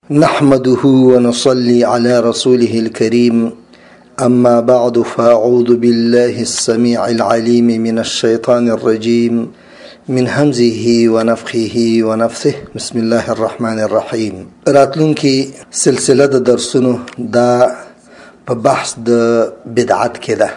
نحمده ونصلي على رسوله الكريم. أما بعد، فأعوذ بالله السميع العليم من الشيطان الرجيم من همزه ونفخه ونفثه. بسم الله الرحمن الرحيم. راتلونكي سلسلة درسونو دا په بحث د بدعت کې ده،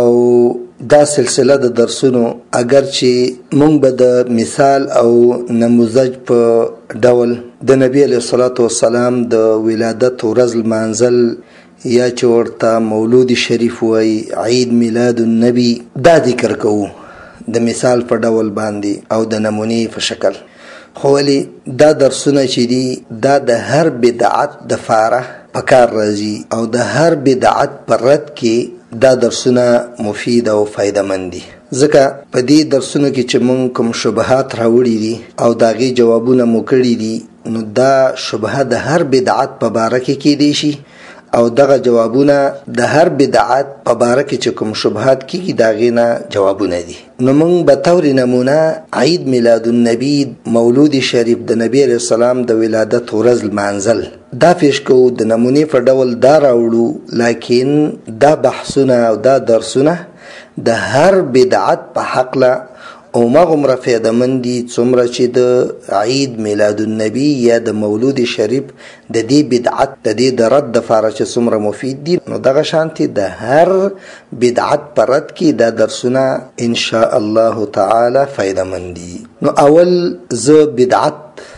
او دا سلسله د درسونو اگر چې مونږ به د مثال او نموذج په ډول د نبی علیه الصلاة والسلام د ولادت ورځ لمانځل یا چې ورته مولود شریف وای عید میلاد النبی دا ذکر کوو د مثال په ډول باندې او د نمونې په شکل. خو ولی دا درسونه چې دي دا د هر بدعت د فاره پکار راځي او د هر بدعت پر رد کې دا درسونه مفید او فایده مند دي. ځکه په دې درسونو کې چې مونږ کوم شبهات راوړي دي او داغي جوابونه مو کړي دي، نو دا شبهه د هر بدعت په باره کې کېدی شي او دغه جوابونه د هر بدعت په باره کې چې کوم شبهات کېږي داغې نه جوابونه دي. نو موږ به طور نمونه عید میلاد النبی مولود شریف د نبی علیه السلام د ولادت ورځ لمانځل دا پیش کوو، د نمونې په ډول دا راوړو. لیکن دا بحثونه او دا درسونه د هر بدعت په حقله او مغمره فیدمند دي څومره چې د عید میلاد النبی یا د مولود شریف د دې بدعت د دې د رد دپاره چې څومره مفید دي، نو دغه شانتې د هر بدعت په رد کې دا درسونه انشاء الله تعالی فیدمند دي. نو اول زه بدعت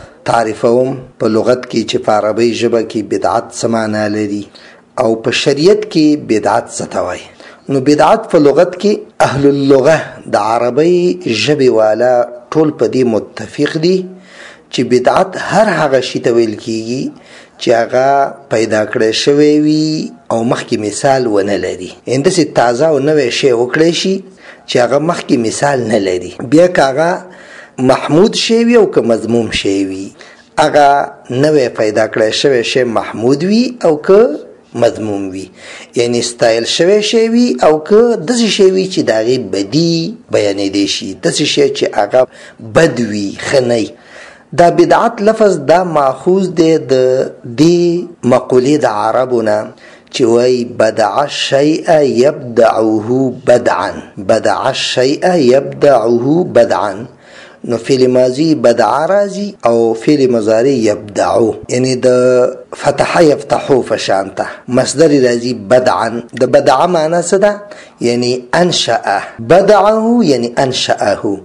تعریفوم په لغت کې چې په عربی ژبه کې بدعت څه معنی لري او په شریعت کې بدعت څه ته وایي. نو بدعت په لغت کې اهل اللغه د عربی ژبې والا ټول په دې متفق دي چې بدعت هر هغه شي ته ویل کیږي چې هغه پیدا کړی شوی وي او مخکې مثال ونه لري. همداسې تازه او نوی شی وکړی شي چې هغه مخکې مثال نه لري. بیا که هغه محمود شی وي او که مذموم شی وي، هغه نوی پیدا کړی شوی شی محمود وي او که مذموم وي، یعنی ستایل شوی شی وي او که داسې شی وي چې د هغې بدي بیانېدی شي، داسې شی چې هغه بد وي، ښه نه. دا بدعت لفظ دا ماخوذ دی د دې مقولې د عربو نه چې وایي بدع الشیء یبدعه بدعا. بدع الشیء یبدعه بدعا. نو فعل ماضی بدع راځي او فعل مضارع یبدعو، یعنی د فتح یفتحو فشانته مصدر راځي بدعا. د بدع معنی څه ده؟ یعنی انشأ. بدعه یعنی انشأه،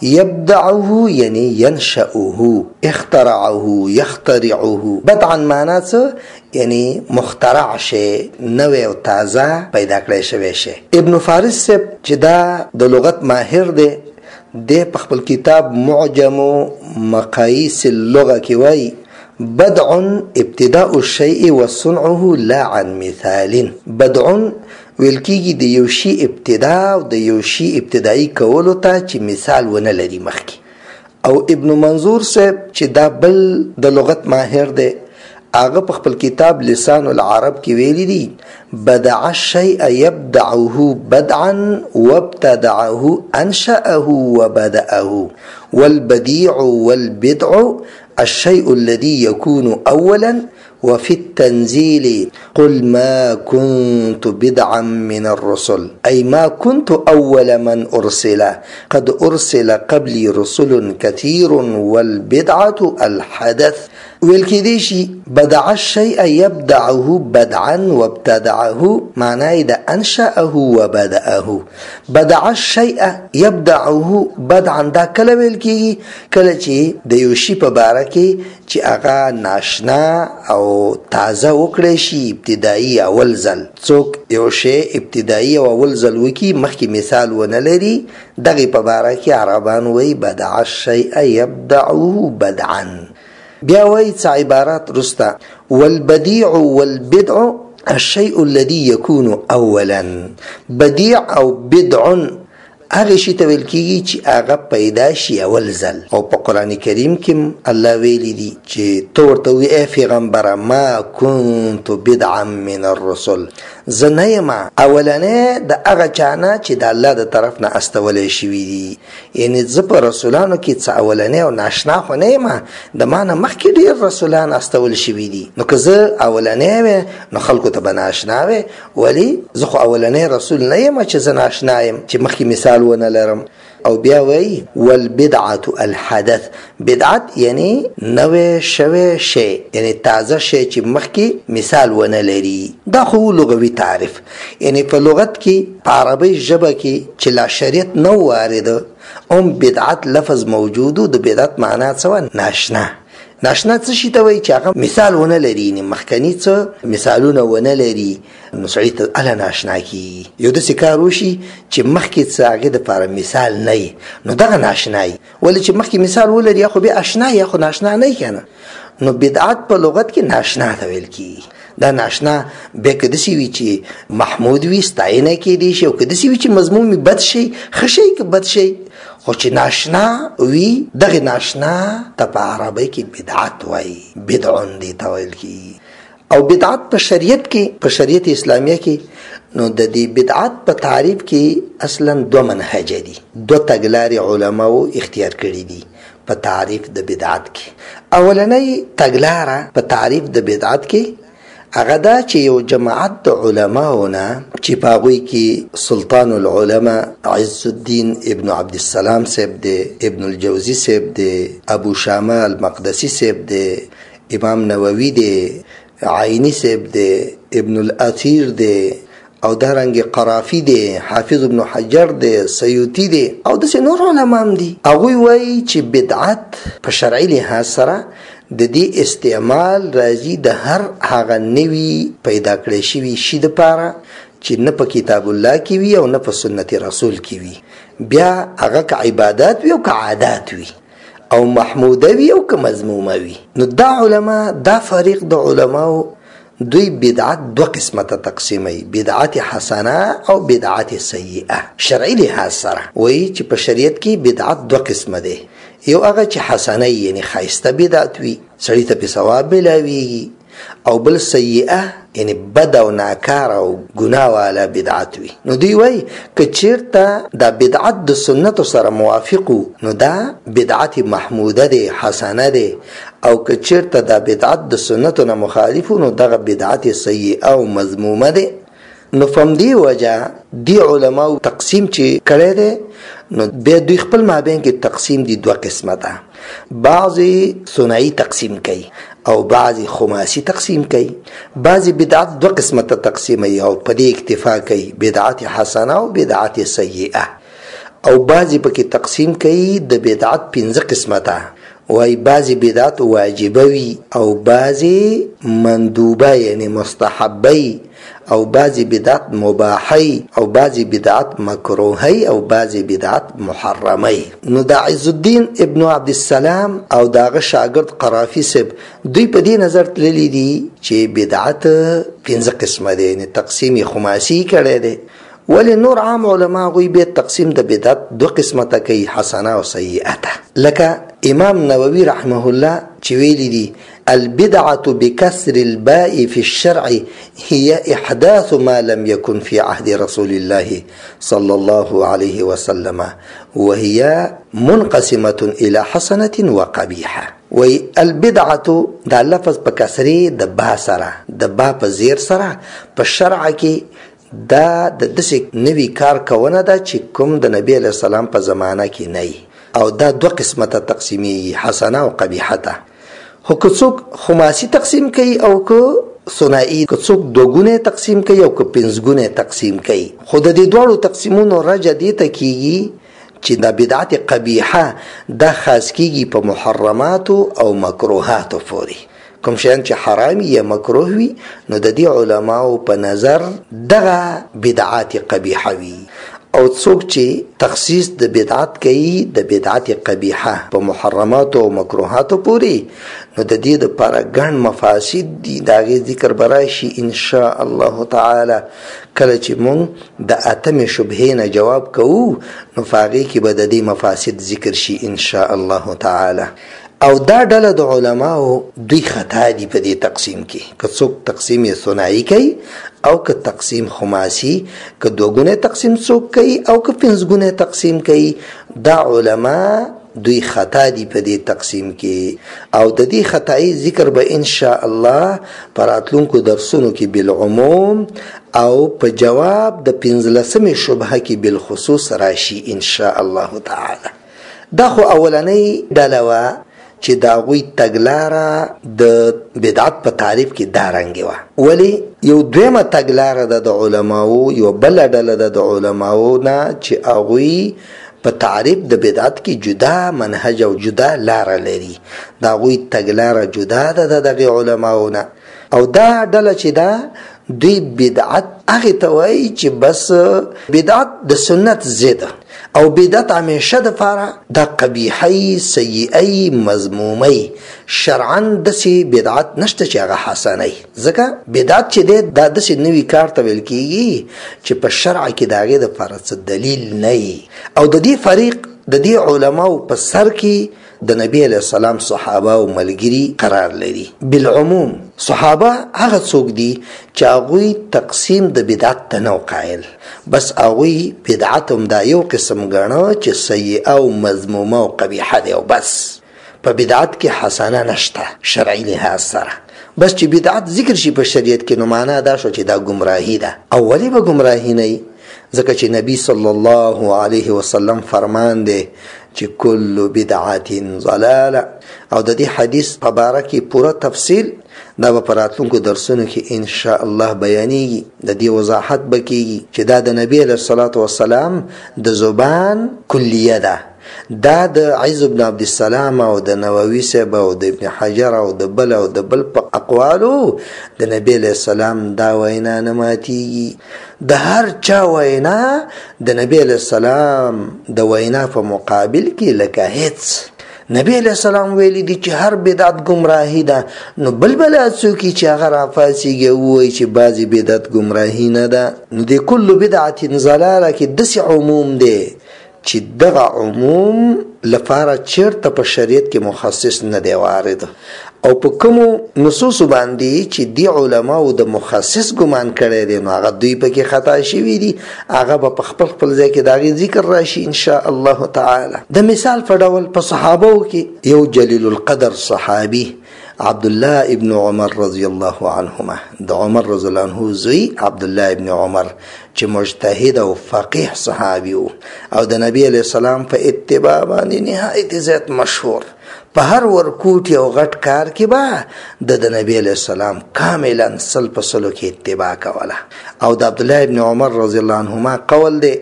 یبدعه یعنی ینشأه، اخترعه یخترعه. بدعا معنی څه؟ یعنی مخترع شی، نوی او تازه پیدا کړی شوی شی. ابن فارس صاحب چې دا د لغت ماهر دی، د په خپل کتاب معجم مقاییس اللغه کې وایي بدع ابتداء الشیء وصنعه لا عن مثال. بدع ویل کېږي د یو شي ابتدا او د یو شي ابتدایي کولو ته چې مثال ونه لري مخکې. او ابن منظور صاحب چې دا بل د لغت ماهر دی، هغه په خپل کتاب لسان العرب کې ویلي دي بدع الشیء یبدعه بدعا وابتدعه انشأه وبدأه. والبديع والبدع الشيء الذي يكون اولا وفي التنزيل قل ما كنت بدعا من الرسل، أي ما كنت أول من أرسل، قد أرسل قبلي رسل كثير والبدعة الحدث. ویل کېدی شي بدع الشیء یبدعه بدعا وابتدعه معنی د انشأه وبدأه. بدع الشیء یبدعه بدعا دا کله ویل کېږي کله چې د یو شي په باره کې چې هغه ناشنا او تازه وکړی شي ابتدایي اول ځل. څوک یو شی ابتدایي او اول ځل وکړي مخکې مثال ونه لري، دغې په باره کې عربان وایي بدع الشیء یبدعه بدعا. بیا وایي څه عبارات رسته والبديع والبدع الشيء الذي يكون اولا. بديع او بدع هغه شي ته ویل کېږي چې هغه پیدا شي اول ځل. او په قرآن کریم کې الله ویلي دي چې ته ورته وایې ای پیغمبره ما كنت بدعا من الرسل، زه نه یم اولنې د هغه چانه چې د الله د طرف نه استولی شوي دي. یعنی زه په رسولانو کې څه اولنې او ناشنا خو نه یم، د ما نه مخکې ډېر رسولان استول شوي دي. نو که زه اولنې وې نو خلکو ته به ناشنا وې، ولې زه خو اولنې رسول نه یم چې زه ناشنا یم چې مخکې مثال ونه لرم. او بیا وی والبدعه الحدث، بدعت یعنی نوې شوی شی، یعنی تازه شی چې مخکې مثال ونه لري. دا خو لغوي تعریف، یعنی په لغت کې په عربي ژبه کې چې لا شریعت نه وارده بدعت لفظ موجودو. د بدعت معنا څه؟ ناشنا. ناشنا څه شي ته وایي؟ چې هغه مثال ونه لري، نه مخکني څه مثالونه ونه لري، نو سړی ته اله ناشنا کیږي. یو داسې کار وشي چې مخکې څه هغې دپاره مثال نه وي، نو دغه ناشنا وي. ولې چې مخکې مثال ولري یا خو بیا اشنا یا خو ناشنا نه وي که نه. نو بدعت په لغت کې ناشنا ته ویل کیږي. دا ناشنا بیا که داسې وي چې محمود وي ستاینه کیدی شي، او که داسې وي چې مضمون وي بد شي، ښه شي که بد شي، خو چې ناشنا وي دغه ناشنا ته په عربی کې بدعت وایي، بدعون دی ته ویل کیږي. او بدعت په شریعت کې، په شریعت اسلامیه کې، نو د دې بدعت په تعریف کې اصلا دو منهج دي، دو تګلارې علماو اختیار کړي دي په تعریف د بدعت کې. اولنۍ تګلاره په تعریف د بدعت کې هغه دا چې یو جماعت د علماونه چې په هغوی کې سلطان العلماء عز الدین ابن عبدالسلام صاحب دی، ابن الجوزی صاحب دی، ابو شامه المقدسی صاحب دی، امام نووي دی، عینی صاحب دی، ابن الاثیر دی، او دارنګ قرافی دی، حافظ ابن حجر دی، سیوطی دی، او داسې نور علما هم دي. هغوی وایي چې بدعت په شرعي لحاظ سره د دې استعمال راځي د هر هغه نوي پیدا کړی شوي شي دپاره چې نه په کتاب الله کې وي او نه په سنت رسول کې وي، بیا هغه که عبادات وي او که عادات وي، او محموده وي او که مذمومه وي. نو دا علما، دا فریق د علماو دوی بدعت دو قسمه ته تقسیموي، بدعت حسنه او بدعت سیئه. شرعي لحاظ سره وایي چې په شریعت کې بدعت دو قسمه دی. یو هغه چې حسنه یعنی ښایسته بدعت وي، سړي ته پې ثواب ملاویږي، او بل سیئه یعنی بد او ناکار او ګناه والا بدعت وي. نو دوی وایي که چیرته دا بدعت د سنتو سره موافق وو نو دا بدعت محموده دی، حسنه دی، او که چیرته دا بدعت د سنتو نه مخالف وو نو دغه بدعت سیئه او مذمومه دی. نو فهم دی وجه دی علماو تقسیم چې کړی دی، نو بیا دوی خپل مابین کې تقسیم دی دو قسمه ده. بعضی ثنایی تقسیم کوي او بعضی خماسی تقسیم کوي. بعضی بدعت دو قسمه ته تقسیموي او په دې اکتفا کوي، بدعت حسنه او بدعت سیئه. او بعضی پکې تقسیم کوي د بدعت 5 قسمه ته، وای بعضی بدعت واجبه وي او بعضی مندوبه یعنی مستحبه، او بعضی بدعت مباحی، او بعضی بدعت مکروهی، او بعضی بدعت محرمی. نو دا عز الدین ابن عبدالسلام او داغه شاگرد قرافی صاحب دوی په دې نظر تللی دي چې بدعت 5 قسمه دي، یعنی تقسیم خماسی کړی دی. ولی نور عام علما غوی به تقسیم د بدعت دو قسمه ته کوي، حسنه او سیئه. لکه امام نووي رحمه الله چې ویلی دي البدعة بكسر الباء في الشرع هي إحداث ما لم يكن في عهد رسول الله صلى الله عليه وسلم وهي منقسمة إلى حسنة وقبيحة. والبدعة دا لفظ بكسري دا با سرا، دا با بزير سرا بالشرع کې دا د دسې نوی کار کونه ده چې کوم د نبی علیه السلام په زمانه کې نه، او دا دو قسمه تقسیمي، حسنه او قبیحه ته. خو که څوک خماسي تقسیم کوي او که ثنائي، که څوک دوګونه تقسیم کوي او که 5 ګونه تقسیم کوي، خو د دې دواړو تقسیمونو رجع دې ته کیږي چې دا بدعت قبیحه دا خاص کیږي په محرماتو او مکروهاتو پورې. کوم شیان چې حرام یا مکروه وي نو د دې علماو په نظر دغه بدعات قبیحه وي، او څوک چې تخصیص د بدعت کوي د بدعت قبیحه په محرمات او مکروهات پورې، نو د دې لپاره ګڼ مفاسد دي. د هغې ذکر به راشي ان شاء الله تعالی کله چې مونږ د 8 شبهې نه جواب کوو، نو په هغې کې به د دې مفاسد ذکر شي ان شاء الله تعالی. او دا ډله د علماو دوی خطا دي په دې تقسیم کې، که څوک تقسیم ثنایی کوي او که تقسیم خماسی، که دوګونه تقسیم څوک کوي او که پنځګونه تقسیم کوي، دا علما دوی خطا دي په دې تقسیم کې. او د دې خطای ذکر به ان شاء الله پراتلونکو درسونو کې بالعموم او په جواب د 15مې شبهه کې بالخصوص راشي ان شاء الله تعالی. دا خو اولنۍ ډله وه چې د هغوی تګلاره د بدعت په تعریف کې دا رنګې وه. ولی یو دویمه تګلاره ده د علماو، یو بله ډله ده د علماو نه چې هغوی په تعریف د بدعت کې جدا منهج او جدا لاره لري. د هغوی تګلاره جدا ده د دغې علماو نه. او دا ډله چې ده دوی بدعت هغې ته وایي چې بس بدعت د سنت ضد او بدعت همیشه د پاره د قبیحی سیئی مذمومی، شرعا داسې بدعت نشته چې هغه حسنی. ځکه بدعت چې دی دا داسې نوي کار ته ویل کېږي چې په شرع کې د هغې دپاره څه دلیل نه وي. او د دې فریق د دې علماو په سر کې د نبی علیه السلام صحابه او ملګري قرار لري. بالعموم صحابه هغه څوک دي چې هغوی تقسیم د بدعت ته نه قایل، بس هغوی بدعت هم دا یو قسم ګڼه چې سیئه او مذمومه او قبیحه دی، او بس په بدعت کې حسنه نشته شرعي لحاظ سره. بس چې بدعت ذکر شي په شریعت کې نو معنا دا شو چې دا ګمراهي ده. او ولې به ګمراهي نه؟ ځکه چې نبی صلی الله علیه وسلم فرمان دی چې کل بدعت ضلاله. او د دې حدیث په باره کې پوره تفصیل دا به په راتلونکو درسونو کې ان شاء الله بیانېږي. د دې وضاحت به کېږي چې دا د نبی علیه الصلاة والسلام د زبان کلیه ده. دا د عز بن عبدالسلام او د نووي صاحب او د ابن حجر او د بل په اقوالو د نبی علیه السلام دا وینا نه ماتېږي. د هر چا وینا د نبی علیه السلام د وینا په مقابل کې لکه هیڅ. نبی علیہ السلام ویلی دی چې هر بدعت گمراهی ده، نو بلبل څوک چې هغه رافاسیږي وایي چې بعضې بدعت گمراهی نه ده. نو د کل بدعت ضلاله کې داسې عموم دی چې دغه عموم لپاره چیرته په شریعت کې مخصص نه دی وارد. او په کومو نصوصو باندې چې دی علماو د مخصص ګمان کړی دی نو هغه دوی پکې خطا شوي دي، هغه به په خپل ځای کې د هغې ذکر راشي ان شاء الله تعالی. د مثال په ډول په صحابو کې یو جلیل القدر صحابي عبدالله ابن عمر رضی الله عنهما، د عمر رضی الله عنه زوی عبدالله ابن عمر چې مجتهد او فقیه صحابي و او د نبی علیه السلام په اتباع باندې نهایت زیات مشهور. په هر ورکوټ یو غټ کار کې به د نبی علیه السلام کاملا سل په سلو کې اتباع کوله. او د عبدالله ابن عمر رضی الله عنهما قول دی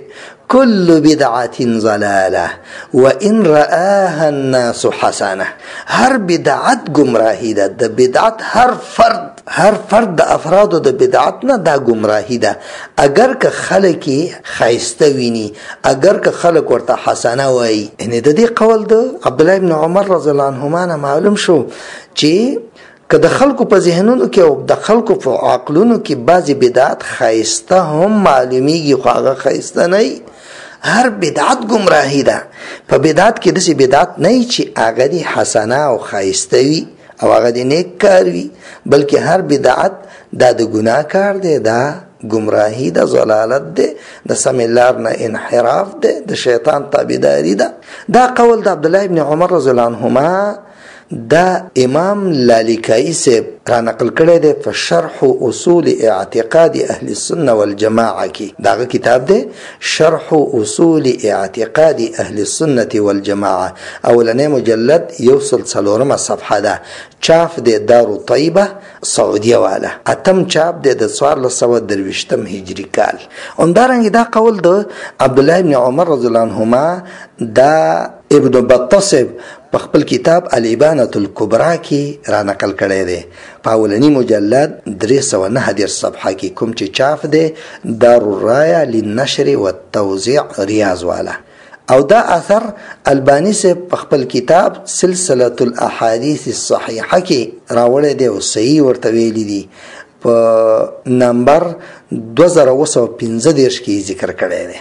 كل بدعة ضلالة وإن رآها الناس حسنة. هر بدعت گمراهی ده. د بدعت هر فرد د افرادو د بدعت نه دا گمراهی ده. اگر که خلک خایسته ویني، اگر که خلک ورته حسنه وایي. یعنی د دې قول د عبدالله ابن عمر رضی الله عنهما نه معلوم شو چې که د خلکو په ذهنونو کې او د خلکو په عقلونو کې بعضې بدعت خایسته هم معلومیږي خو هغه خایسته نه وي. هر بدعت گمراهی ده. په بدعت کې داسې بدعت نه وي چې هغه دې حسنه او خایسته وي او هغه دې نیک کار وي، بلکې هر بدعت دا د ګناه کار دی، دا گمراهی ده، ضلالت ده، د سمې لار نه انحراف ده، د شیطان تابعداري ده. دا قول د عبدالله ابن عمر رضی الله عنهما دا امام لالیکایی سے را نقل کړی دی په شرح اصول اعتقاد اهل السنه والجماعه کې. داغه کتاب دی شرح اصول اعتقاد اهل السنه والجماعه، اولنی مجلد 104 صفحه ده. چاپ دی دار طیبه سعودیه والا، اتم چاپ دی د 1423 هجری کال. همدارنګه دا قول د عبدالله ابن عمر رضی الله عنهما دا ابن بطه په خپل کتاب الابانه الکبرى کې را نقل کړی دی په اولنی مجلد 309 صفحه کې، کوم چې چاپ دی دار الرايه للنشر والتوزيع ریاض والا. او دا اثر البانی سے په خپل کتاب سلسله الاحاديث الصحيحه کې راوړی دی او صحیح ورته ویلی دی په نمبر 2015 کې ذکر کړی دی.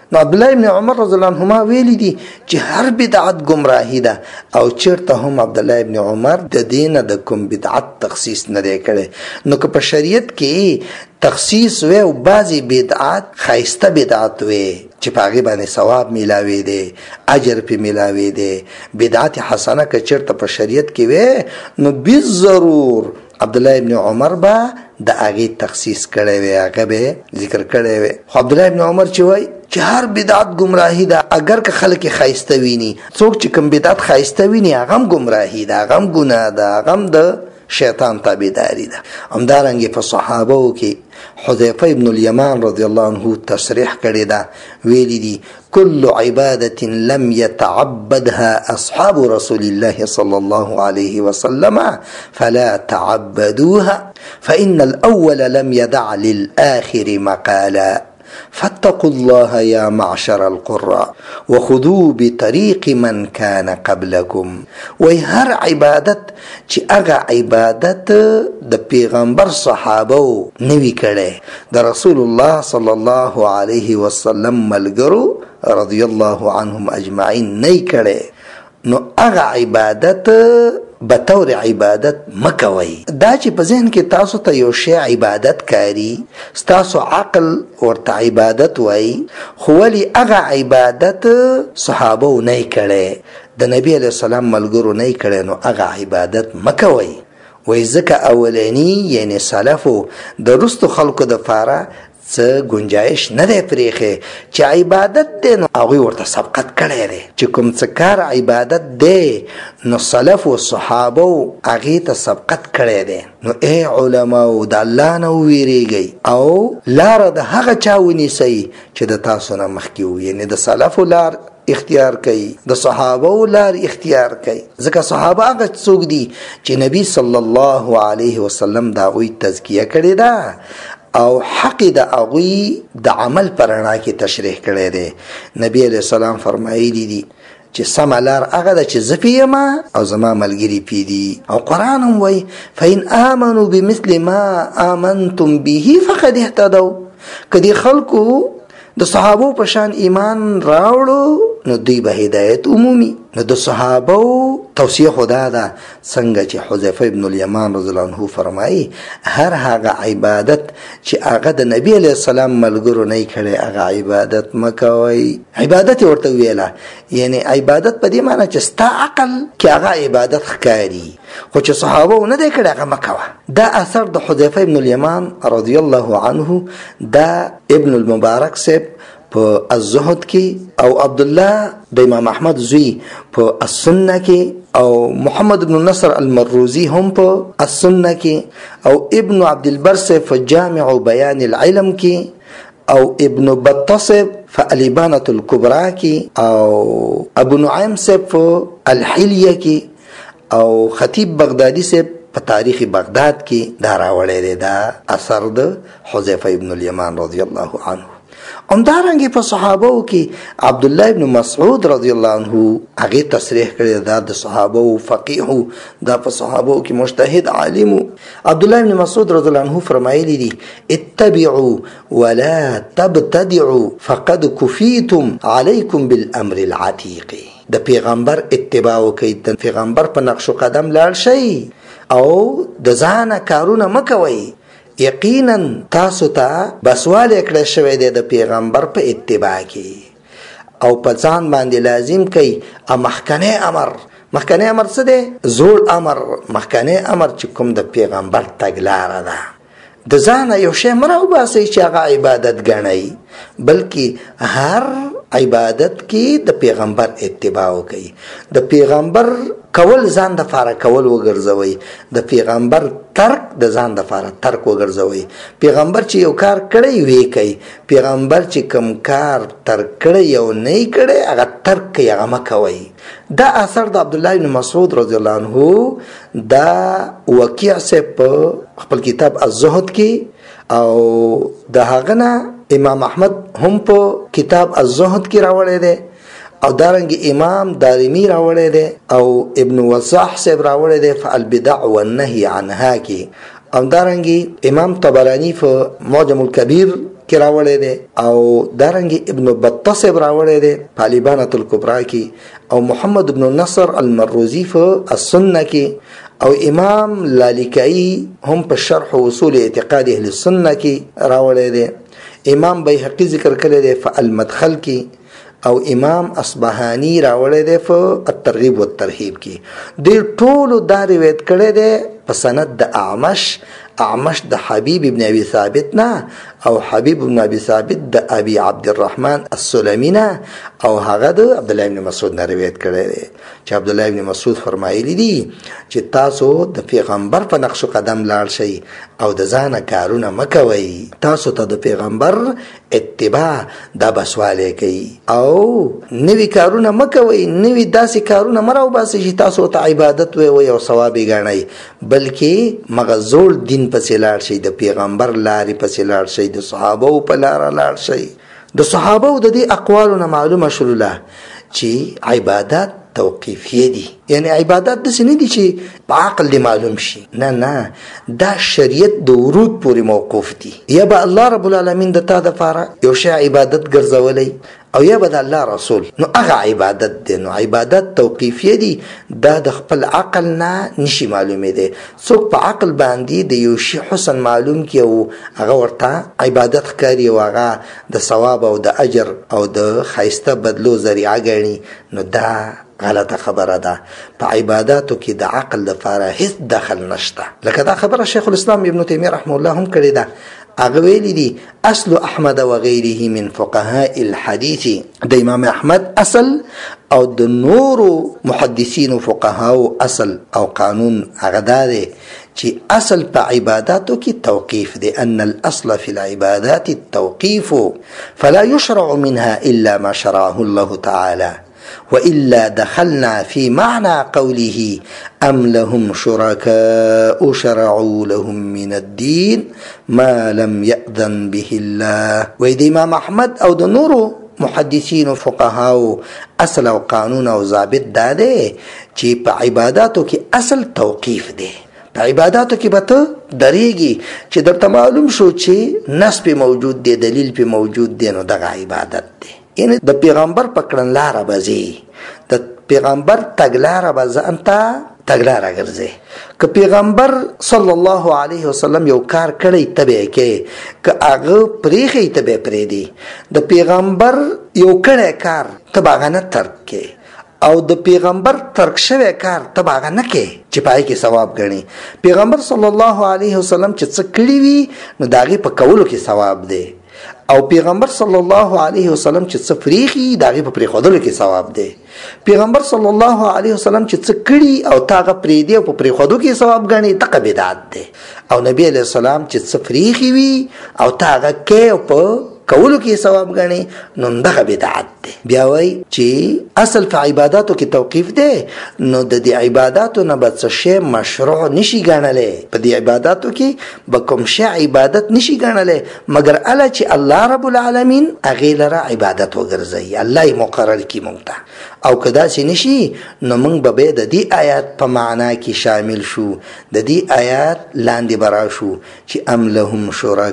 نو عبد الله ابن عمر رضی الله عنهما ویلي دي چې هر بدعت گمراهی ده او چیرته هم عبد الله ابن عمر د دینه د کوم بدعت تخصیص نه دی کړی. نو که په شریعت کې تخصیص وي او بعضی بدعات خایسته بدعت وي چې په هغې باندې ثواب میلاوي دی، اجر پې میلاوي دی، بدعت حسنه که چیرته په شریعت کې وي نو بالضرور عبد الله ابن عمر به د هغې تخصیص کړی وي، هغه به ذکر کړی وي. خو عبد الله ابن عمر چې وایي چې هر بدعت گمراهی ده، اگر که خلک خایسته ویني، څوک چې کوم بدعت خایسته ویني هغه هم گمراهی ده، هغه هم ګناه ده، هغه هم د شیطان تابعداري ده. همدارنګې په صحابو کې حذیفه ابن الیمان رضی الله عنه تصریح کړی ده، ویلی دي كل عبادة لم يتعبدها أصحاب رسول الله صلى الله عليه وسلم فلا تعبدوها فإن الأول لم يدع للآخر مقالا فاتقوا الله يا معشر القراء وخذوا بطريق من كان قبلكم. وی هر عبادت چې هغه عبادت د پیغمبر صحابو نوی کړي، د رسول الله صلی الله علیه وسلم ملګرو رضی الله عنهم اجمعین نه کړي، نو هغه عبادت بطور عبادت مکوي. دا چې په ذهن کې تاسو ته یو شی عبادت کاری، ستاسو عقل ورته عبادت وای، خو ولی هغه عبادت صحابه نه کړي، د نبی علیہ السلام ملګرو نه کړي، نو هغه عبادت مکوي. وای ځکه اولنی یعنی سلفو د رستو خلکو د فاره څه گنجائش نه دی پرېښی چې عبادت دی نو هغوی ورته سبقت کړی دی، چې کوم څه کار عبادت دی نو سلف و صحابو هغې ته سبقت کړی دی. نو ای علماو د الله نه وویرېږئ او لاره د هغه چا ونیسئ چې د تاسو نه مخکې وو، یعنې د سلفو لار اختیار کړي، د صحابه لار اختیار کړي، ځکه صحابه هغه څوک دي چې نبی صلی الله علیه وسلم د هغوی تزکیه کړې ده او حق د هغوی د عمل په رڼا کې تشریح کړی دی. نبی علیہ السلام فرمایلی دي چې سمه لار هغه ده چې زه پې یم او زما ملګري پې دي. او قرآن هم وایي فإن آمنوا بمثل ما آمنتم به فقد اهتدوا. که دې خلکو د صحابو په شان ایمان راوړو نو دوی به هدایت عمومي. نو د صحابو توصیه خدا ده څنګه چې حذیفه ابن الیمان رضی الله عنه فرمایي هر هغه عبادت چې هغه د نبی علیه السلام ملګرو نه کړی هغه عبادت مکوئ. عبادت ورته ویله یعنی عبادت په دې معنی چې ستا عقل کې هغه عبادت ښکاري، خو چې صحابه نه دی کړی هغه مکوه. دا اثر د حذیفه ابن الیمان رضی الله عنه دا ابن المبارک صاحب په الزهد کې او عبد الله د امام احمد زوی په السنه کې او محمد بن نصر المروزی هم په السنه کې او ابن عبد البر په جامع بیان العلم کې او ابن بطه په الابانه الكبرى کې او ابو نعیم په الحلیه کې او خطیب بغدادي په تاریخ بغداد کې دا راوړی دی دا اثر د حذیفه ابن الیمان رضی الله عنه. همدارنګې په صحابو کې عبد الله ابن مسعود رضی الله عنه هغې تصریح کړی دا د صحابو فقیه، دا په صحابو کې مجتهد عالم. عبد الله ابن مسعود رضی الله عنه فرمایلی دي اتبعوا ولا تبتدعوا فقد كفيتم عليكم بالامر العتيق. د پیغمبر اتباع وکړئ، د پیغمبر په نقش و قدم لاړ شئ او د ځانه کارونه مه کوئ، یقینا تاسو ته بسوالی کړی شوی دی د پیغمبر په اتباع کې او په ځان باندې لازم کوي. مخکنی امر څه دی؟ زوړ امر. مخکنی امر چې کوم د پیغمبر تګلاره ده، د ځانه یو شی مه راوباسئ چې هغه عبادت ګڼئ، بلکې هر عبادت کې د پیغمبر اتباع وکړئ، د پیغمبر کول ځان د فاره کول وګرځوئ، د پیغمبر ترک د ځان د فاره ترک وګرځوئ. پیغمبر چې یو کار کړی وی کوي، پیغمبر چې کوم کار ترک کړی او نه کړی هغه ترک کوي، هغه مه کوئ. دا اثر د عبدالله بن مسعود رضی الله عنه دا وکیع صاحب په خپل کتاب الزهد کې او د هغه نه امام احمد هم په کتاب الزهد کې راوړی دی او دارنګ امام دارمی راوړی دی او ابن وضاح صاحب راوړی دی په البدع والنهي عنها کې او دارنګ امام طبرانی په معجم الکبیر کې راوړی دی او دارنګه ابن بطه صاحب راوړی دی په الابانه الکبرى کې او محمد ابن نصر المروزی په السنه کې او امام لالکائی هم په شرح اصول اعتقاد اهل السنه کې راوړی دی امام بیهقی ذکر کړی دی په المدخل کې او امام اصبهانی راوړی دی په الترغیب والترهیب کې د ټولو دا روایت کړی دی په سند د اعمش د حبیب ابن ابي ثابت نه او حبیب ابن ابي ثابت د ابي عبد الرحمن السلمي نه او هغه د عبد الله ابن مسعود نه روایت کړی دی چې عبد الله ابن مسعود فرمایلی دي چې تاسو د پیغمبر په نقش قدم لاړ شئ او د ځانه کارونه مکوئ تاسو ته د پیغمبر اتباع دا بسواله کوي او نوی کارونه مکوئ نوی داسې کارونه مراو باسي چې تاسو ته عبادت وي او ثواب غنئ بلکې مغزول دین پسې لاړ شئ د پیغمبر لارې پسې لاړ شئ د صحابه په لار لاړ شئ د صحابه د دې اقوالونه معلومه شوله چې عبادت توقیفیه دي یعنی عبادت د سنې دي چې په عقل دی معلوم شي نه دا شریعت د ورود پورې موقوف دي یا به الله رب العالمین د تا د فاره یو شی عبادت ګرځولای او یا به د الله رسول نو هغه عبادت دی نو عبادت توقیفیه دي دا د خپل عقل نه نشي معلومه دي څوک په عقل باندې د یو شی حسن معلوم کی او هغه ورته عبادت کوي او هغه د ثواب او د اجر او د خیسته بدلو ذریعہ ګڼي نو دا غلطه خبره ده په عبادتو کې د عقل لپاره هیڅ دخل نشته لکه دا خبره شیخ الاسلام ابن تیمیه رحمه الله هم کړې ده هغه ویلي دي اصل احمد وغيره من فقهاء الحديث د امام احمد اصل او د نورو محدثین فقهاو اصل او قانون هغه ده چې اصل په عبادتو کې توقیف دی ان الاصل في العبادات التوقيف فلا يشرع منها الا ما شرعه الله تعالى وإلا دخلنا في معنى قوله أم لهم شركاء شرعوا لهم من الدين ما لم يأذن به الله وإذا إمام أحمد أو د نورو محدثین و فقهاو اصل او قانون او ضابط داده چې په عبادتو کې اصل توقیف دی په عبادتو کې به ته درېږي چې درته معلوم شو چې نص په موجود دی دلیل په موجود دی نو دغه عبادت دی یعنی د پیغمبر پکړنلاره بزي د پیغمبر تګلاره بزانتا تګلاره ګرځي که پیغمبر صلی الله علیه وسلم یو کار کړی تبه کې که هغه پریخي تبه پرې دی د پیغمبر یو کړی کار تبه نه ترک کې او د پیغمبر ترک شوی کار تبه نه کې چې پای کې ثواب غني پیغمبر صلی الله علیه وسلم چې څه کړی وي نو داغه په کولو کې ثواب دی او پیغمبر صلی الله علیه وسلم چې څه فریخي داغه په پرې خودلو کې ثواب دی پیغمبر صلی الله علیه وسلم چې څه کړي او تاغه پرې دی او په پرې خودو کې ثواب غني تقه بدعت دی او نبی علیہ السلام چې څه فریخي وي او تاغه کې او په کولو کې ثواب غني نو دغه بدعت دی بیا وای چې اصل په عبادتو کې توقیف دی نو د دې عبادتو نه بد څه شی مشروع نشي ګڼلې په دې عبادتو کې به کوم شی عبادت نشي ګڼلې مگر الله چې الله رب العالمین هغه لره عبادت وګرځي الله یې مقرر کی مونږ او کدا چې نشي نو موږ به د دې آیات په معنا کې شامل شو د دې آیات لاندې برا شو چې ام لهم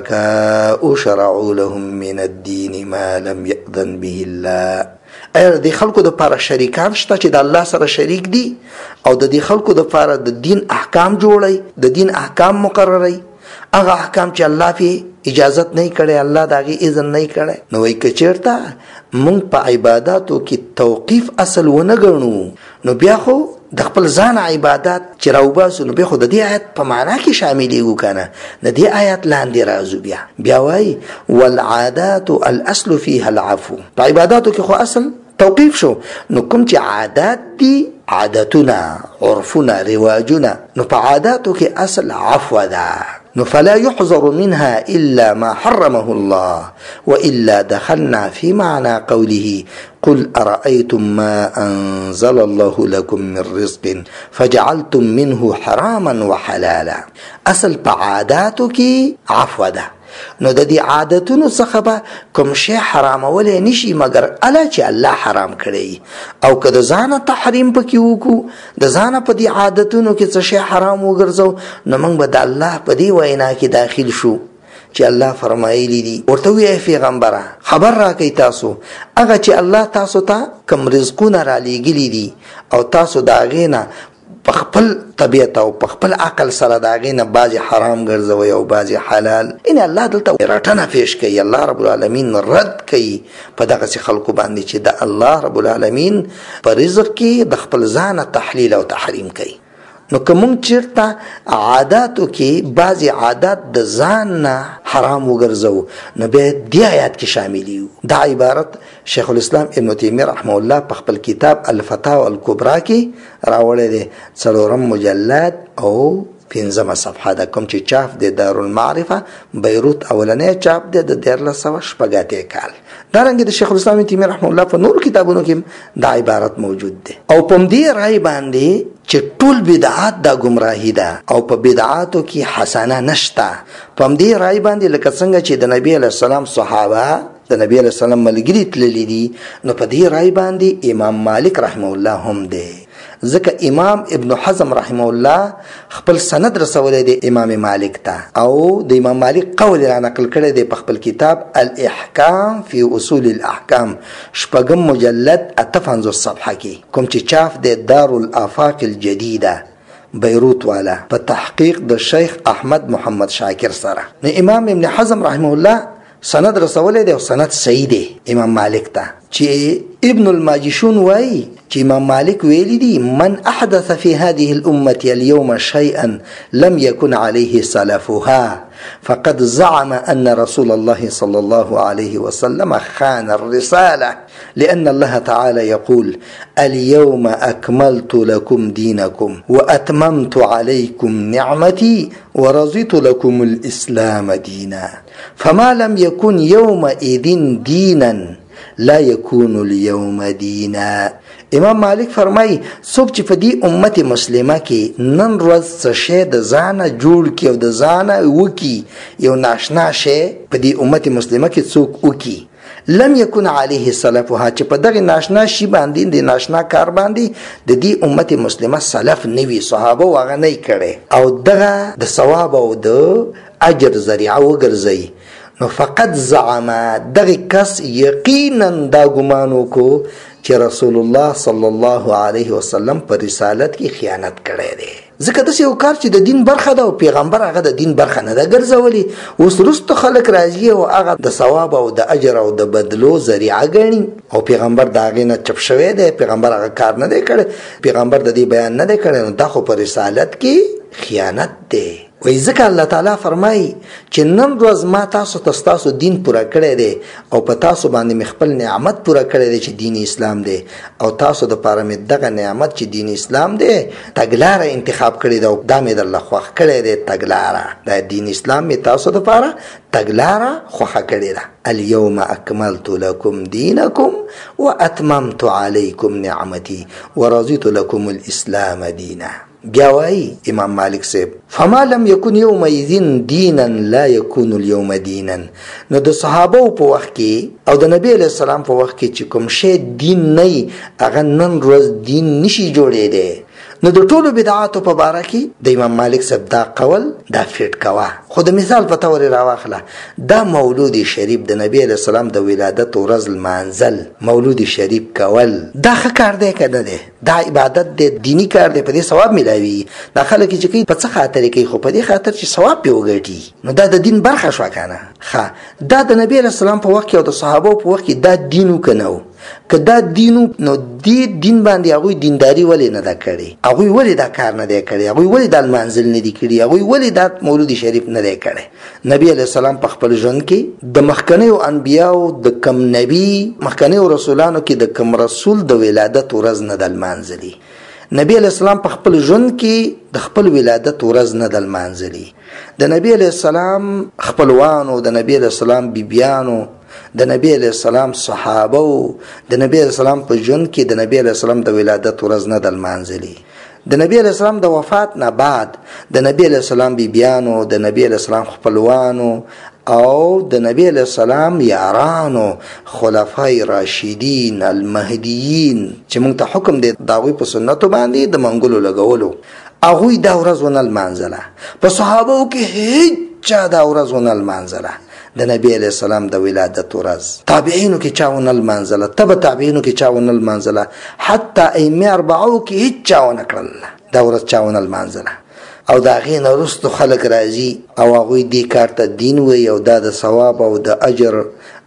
شرکاء شرعوا لهم من الدين ما لم يأذن به الله ایر د خلکو د لپاره شریکان شته چې د الله سره شریک دي او د دې خلکو د لپاره د دین احکام جوړي د دین احکام مقرري هغه احکام چې الله په اجازت نه کړي الله داغي اذن نه کړي نو وای کچیرته مونږ په عبادتو کې توقیف اصل ونه ګڼو نو بیا خو د خپل ځان عبادت چې راوباسو نو به خو د دې آیت په معنا کې شاملېږو کنه د دې آیت لاندې راځو بیا وای والعادات الاصل فيها العفو په عبادتو کې خو اصل توقیف شو نو کوم چې عادات دي عادتنا عرفنا رواجنا نو په عاداتو کې اصل عفو ده نو فلا يحظر منها إلا ما حرمه الله وإلا دخلنا في معنى قوله قل أرأيتم ما أنزل الله لكم من رزق فجعلتم منه حراما وحلالا أصل بعاداتك عفو ده نو د دې عادتونو څخه به کوم شی حرامولې نشي مگر الله چې الله حرام کړی او که د ځانه تحریم پکې وکړو د ځانه په دې عادتونو کې څه شی حرام وګرځو نو موږ به د الله په دې وینا کې داخل شو چې الله فرمایلی دي ورته وی پیغمبره خبر راکې تاسو هغه چې الله تاسو ته کوم رزقونه را لېږلي دي او تاسو دا غینه په خپل طبیعت او په خپل عقل سره دا غینه بعضی حرام ګرځوي او بعضی حلال ان الله دلته رټنه پیش کوي الله رب العالمین رد کوي په دغه خلکو باندې چې د الله رب العالمین په رزق کې د خپل ځان تحلیل او تحریم کوي نو کوم چیرته عادتو کې بعضی عادت د ځان نه حرام وګرځو نو به دی آیات کې شامل یو دا عبارت شیخ الاسلام ابن تیمیه رحمه الله په خپل کتاب الفتاوی الکبرى کې راوړی دی 4 مجلد او 15 صفحه دا کوم چې چاپ دی دارالمعرفه بیروت اولنې چاپ دی د 1980 کال دارنګه د شیخ الاسلام ابن تیمیه رحمه الله په نور کتابونو کې دا عبارت موجود دی او په دې رائے باندې چې ټول بدعات دا گمراهی ده او په بدعاتو کې حسنه نشته په دې رائے باندې لکه څنګه چې د نبی علیه السلام صحابه د نبی علیه السلام ملګری تللی دي نو په دې رائے باندې امام مالک رحمه الله هم دی ځکه امام ابن حزم رحمه الله خپل سند رسولی دی امام مالک ته او د امام مالک قول را نقل کړی دی په خپل کتاب الاحکام فی اصول الاحکام شپږم مجلد 58 صفحه کې کوم چې چاپ دی دار الافاق الجدیده بیروت والا په تحقیق د شیخ احمد محمد شاکر سره نو امام ابن حزم رحمه الله سند رسولی دی او سند صحیح دی امام مالک ته چې ابن الماجشون وای چې امام مالک ویلی دی من احدث في هذه الامه اليوم شيئا لم يكن عليه سلفها فقد زعم ان رسول الله صلى الله عليه وسلم خان الرساله لان الله تعالى يقول اليوم اكملت لكم دينكم واتممت عليكم نعمتي ورضيت لكم الاسلام دينا فما لم يكن يومئذ دينا لا يكون اليوم دينا امام مالک فرمای څوک چې په دې امت مسلمه کې نن ورځ څه شی د ځانه جوړ کی او د ځانه وکي یو ناشنا شی په دې امت مسلمه کې څوک وکي لم يكن عليه سلفها چې په دغه ناشنا شی باندې د ناشنا کار باندې د دې امت مسلمه سلف نوي صحابه واغ نه کړي او دغه د ثواب او د اجر ذریعہ وګرځي نو فقط زعم دغه کس یقینا دا ګمان وکړو چې رسول الله صلی الله علیه وسلم پر رسالت کې خیانت کړی دی ځکه داسې یو کار چې د دین برخه ده او پیغمبر هغه د دین برخه نه ده ګرځولې اوس وروسته خلک راځي او هغه د ثواب او د اجر او د بدلو ذریعه ګڼي او پیغمبر د هغې نه چپ شوی دی پیغمبر هغه کار نه دی کړی پیغمبر د دې بیان نه دی کړی نو دا خو په رسالت کې خیانت دی وای ځکه الله تعالی فرمایي چې نن ورځ ما تاسو تاسو دین پوره کړی دی او په تاسو باندې خپل نعمت پوره کړی دی چې دین اسلام دی او تاسو د پاره مې دغه نعمت چې دین اسلام دی تګلاره انتخاب کړی دی او دا مې د الله خوښ کړی دی تګلاره د دین اسلام مې تاسو د پاره تګلاره خوښه کړی ده اليوم اكملت لكم دينكم واتممت عليكم نعمتي ورضيت لكم الاسلام دينا بیا وای امام مالک صاحب فما لم يكن يومئذ دينا لا يكون اليوم دينا نو د صحابه په وخت کې او د نبی علیہ السلام په وخت کې چې کوم شی دین نه هغه نن ورځ دین نشي جوړې دی نو د ټولو بدعاتو په باره کې د امام مالک صاحب دا قول دا فیټ کوه خو د مثال په تور راواخله دا مولود شریف د نبی علیہ السلام د ولادت ورځ لمانځل مولود شریف کول دا ښه کار دی که نه دی دا عبادت دی دینی کار دی په دې ثواب میلاوي دا خلک چې کوي په څه خاطر کوي خو په دې خاطر چې ثواب پې وګټي نو دا د دین برخه شوه که نه ښه دا د نبی علیہ السلام په وخت کې او د صحابو په وخت کې دا دین که نه و که دا دینو نو دې دین باندې هغوی دینداري ولې نه ده کړې هغوی ولې دا کار نه دی کړی هغوی ولې دا لمانځل نه دي کړي هغوی ولې دا مولود شریف نه دی کړی نبی علیہ السلام په خپل ژوند کې د مخکنیو انبیاو د کم نبی مخکنیو رسولانو کې د کم رسول د ولادت ورځ نه ده لمانځلي نبی علیہ السلام په خپل ژوند کې د خپل ولادت ورځ نه ده لمانځلي د نبی علیہ السلام خپلوانو د نبی علیہ السلام بیبیانو د نبی علیہ السلام صحابه د نبی علیہ السلام په ژوند کې د نبی علیہ السلام د ولادت ورځ نه ده لمانځلي د نبی علیہ السلام د وفات نه بعد د نبی علیہ السلام بیبیانو د نبی علیہ السلام خپلوانو او د نبی علیہ السلام یارانو خلفای راشدین المهدیین چې موږ ته حکم دی د هغوی په سنتو باندې د منګولو لګولو هغوی دا ورځ ونه لمانځله په صحابو کې هیڅ چا دا ورځ ونه لمانځله د نبی علیہ السلام د ولادت ورځ. تابعینو کې چا ونه لمانځله، تبع تابعینو کې چا ونه لمانځله، حتی ائمه اربعو کې هیڅ چا ونه کړله دا ورځ چا ونه لمانځله. او دا غي نه وروسته خلک راځي او هغوی دې کار ته دین وایي او دا د ثواب او د اجر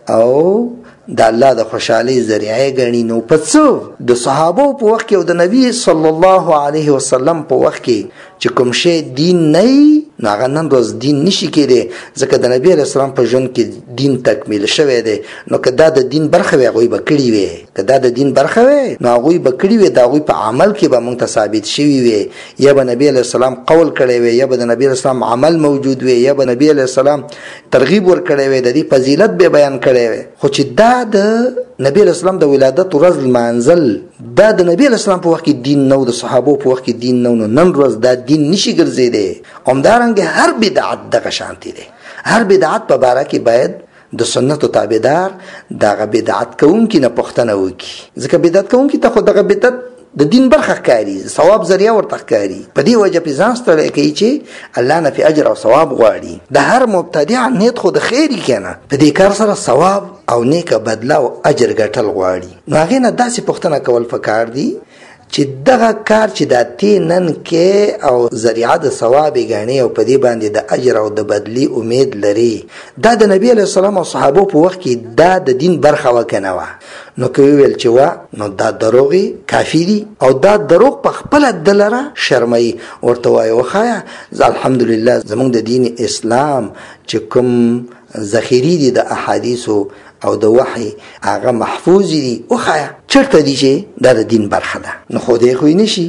او د الله د خوشحالۍ ذریعه ګڼي. نو په څه د صحابو په وخت کې او د نبی صلی الله علیه وسلم په وخت کې چې کوم شی دین نه وي نو هغه نن ورځ دین نشي کېدی، ځکه د نبی علیه السلام په ژوند کې دین تکمیل شوی دی. نو که دا د دین برخه وي هغوی به کړي وي، که دا د دین برخه وي نو هغوی به کړي وي، د هغوی په عمل کې به موږ ته ثابت شوي وي، یا به نبی علیه السلام قول کړی وي، یا به د نبی علیه السلام عمل موجود وي، یا به نبی علیه السلام ترغیب ورکړی وي، د دې فضیلت به بیان کړی وي. خو چې دا د نبی علیہ السلام د ولادت ورځ لمانځل دا د نبی علیہ السلام په وخت کې دین نو، د صحابو په وخت کې دین نو، نن ورځ دا دین نشي ګرځېدی. همدارنګه هر بدعت دغه شانتي دی. هر بدعت په باره کې باید د سنتو تابعدار دغه بدعت کوونکي نه پوښتنه وکړي، ځکه بدعت کوونکي ته خو دغه بدعت د دین برخه ښکاري، ثواب ذریعه ورته ښکاري. په دې وجه پې ځان ستړی کوي چې الله نه پې اجر او ثواب غواړي. د هر مبتدع نیت خو د خیر وي که نه، په دې کار سره ثواب او نیکه بدله او اجر ګټل غواړي. نو هغې نه داسې پوښتنه کول پکار دي چې دغه کار چې دا تی نن کې او ذریعه د ثواب ګڼي او په دې باندې د اجر او د بدلی امید لري، دا د نبی علیه السلام او صحابو په وخت کې دا د دین برخه وکنه وه. نو که ویل چې وا نو دا دروغي کافی دي او دا دروغ په خپل دلره شرمای ورته وای وخایا الحمدلله زمونږ د دین اسلام چې کوم ذخیری دي د احادیثو او د وحی هغه محفوظ دي وخایا چرته دي چې دا د دین برخه ده. نو خو دې خو نشي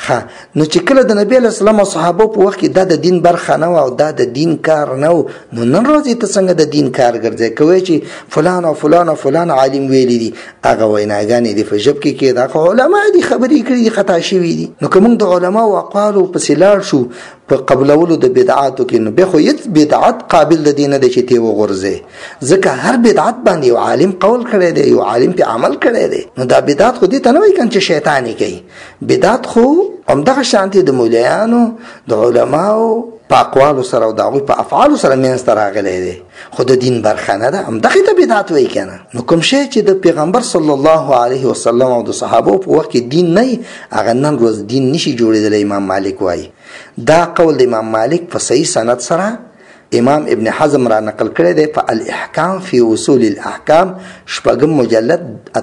نو چې کله د نبی علیه السلام او صحابو په وخت کې دا د دین برخه نه او دا د دین کار نه، نو نن ورځ ته څنګه د دین کار ګرځي؟ کوي چې فلان او فلان او فلان عالم ویلي دي، هغه ویناګانې دي په ژب کې دا علما دي خبرې کړي دي خطا شوي دي. نو که موږ د علماو او اقوالو پسې لاړ شو په قبلولو د بدعاتو کې، نو بیا خو هېڅ بدعت قابل د دې نه دی چې تی وغورځي، ځکه هر بدعت باندې یو عالم قول کړی دی، یو عالم پې عمل کړی دی. نو دا بدعت خو دې ته نه وایي کنه چې شیطاني کوي، بدعت خو همدغه شانتې د مولیانو د علماو په اقوالو سره او د هغوی په افعالو سره منځته راغلی دی، خو د دین برخه نه ده، همدغې ته بدعت وایي که نه. نو کوم شی چې د پیغمبر صلی الله علیه وسلم او د صحابو په وخت کې دین نه وي هغه نن ورځ دین نشي جوړېدلی. امام مالک وایي دا قول د امام مالک په صحیح سند سره امام ابن حزم را نقل کړی دی په الاحکام فی اصول الاحکام شپږم مجلد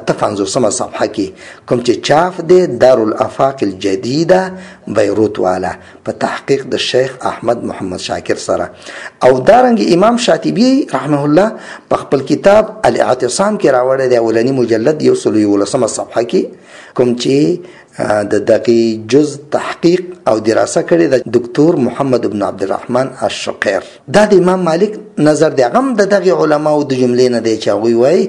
58 صفحه کې، کوم چې چاپ دی دارالافاق الجدیده بیروت والا په تحقیق د شیخ احمد محمد شاکر سره. او دارنګ امام شاطبی رحمه الله په خپل کتاب الاعتصام کې راوړی دی اولنی مجلد 111 صفحه کې، کوم چې د دغه جز تحقیق او دراسه کړي د دکتور محمد ابن عبدالرحمن الشقیر. دا د امام مالک نظر دی، هغه د دغه علماو د جملې نه دی چې هغوی وایي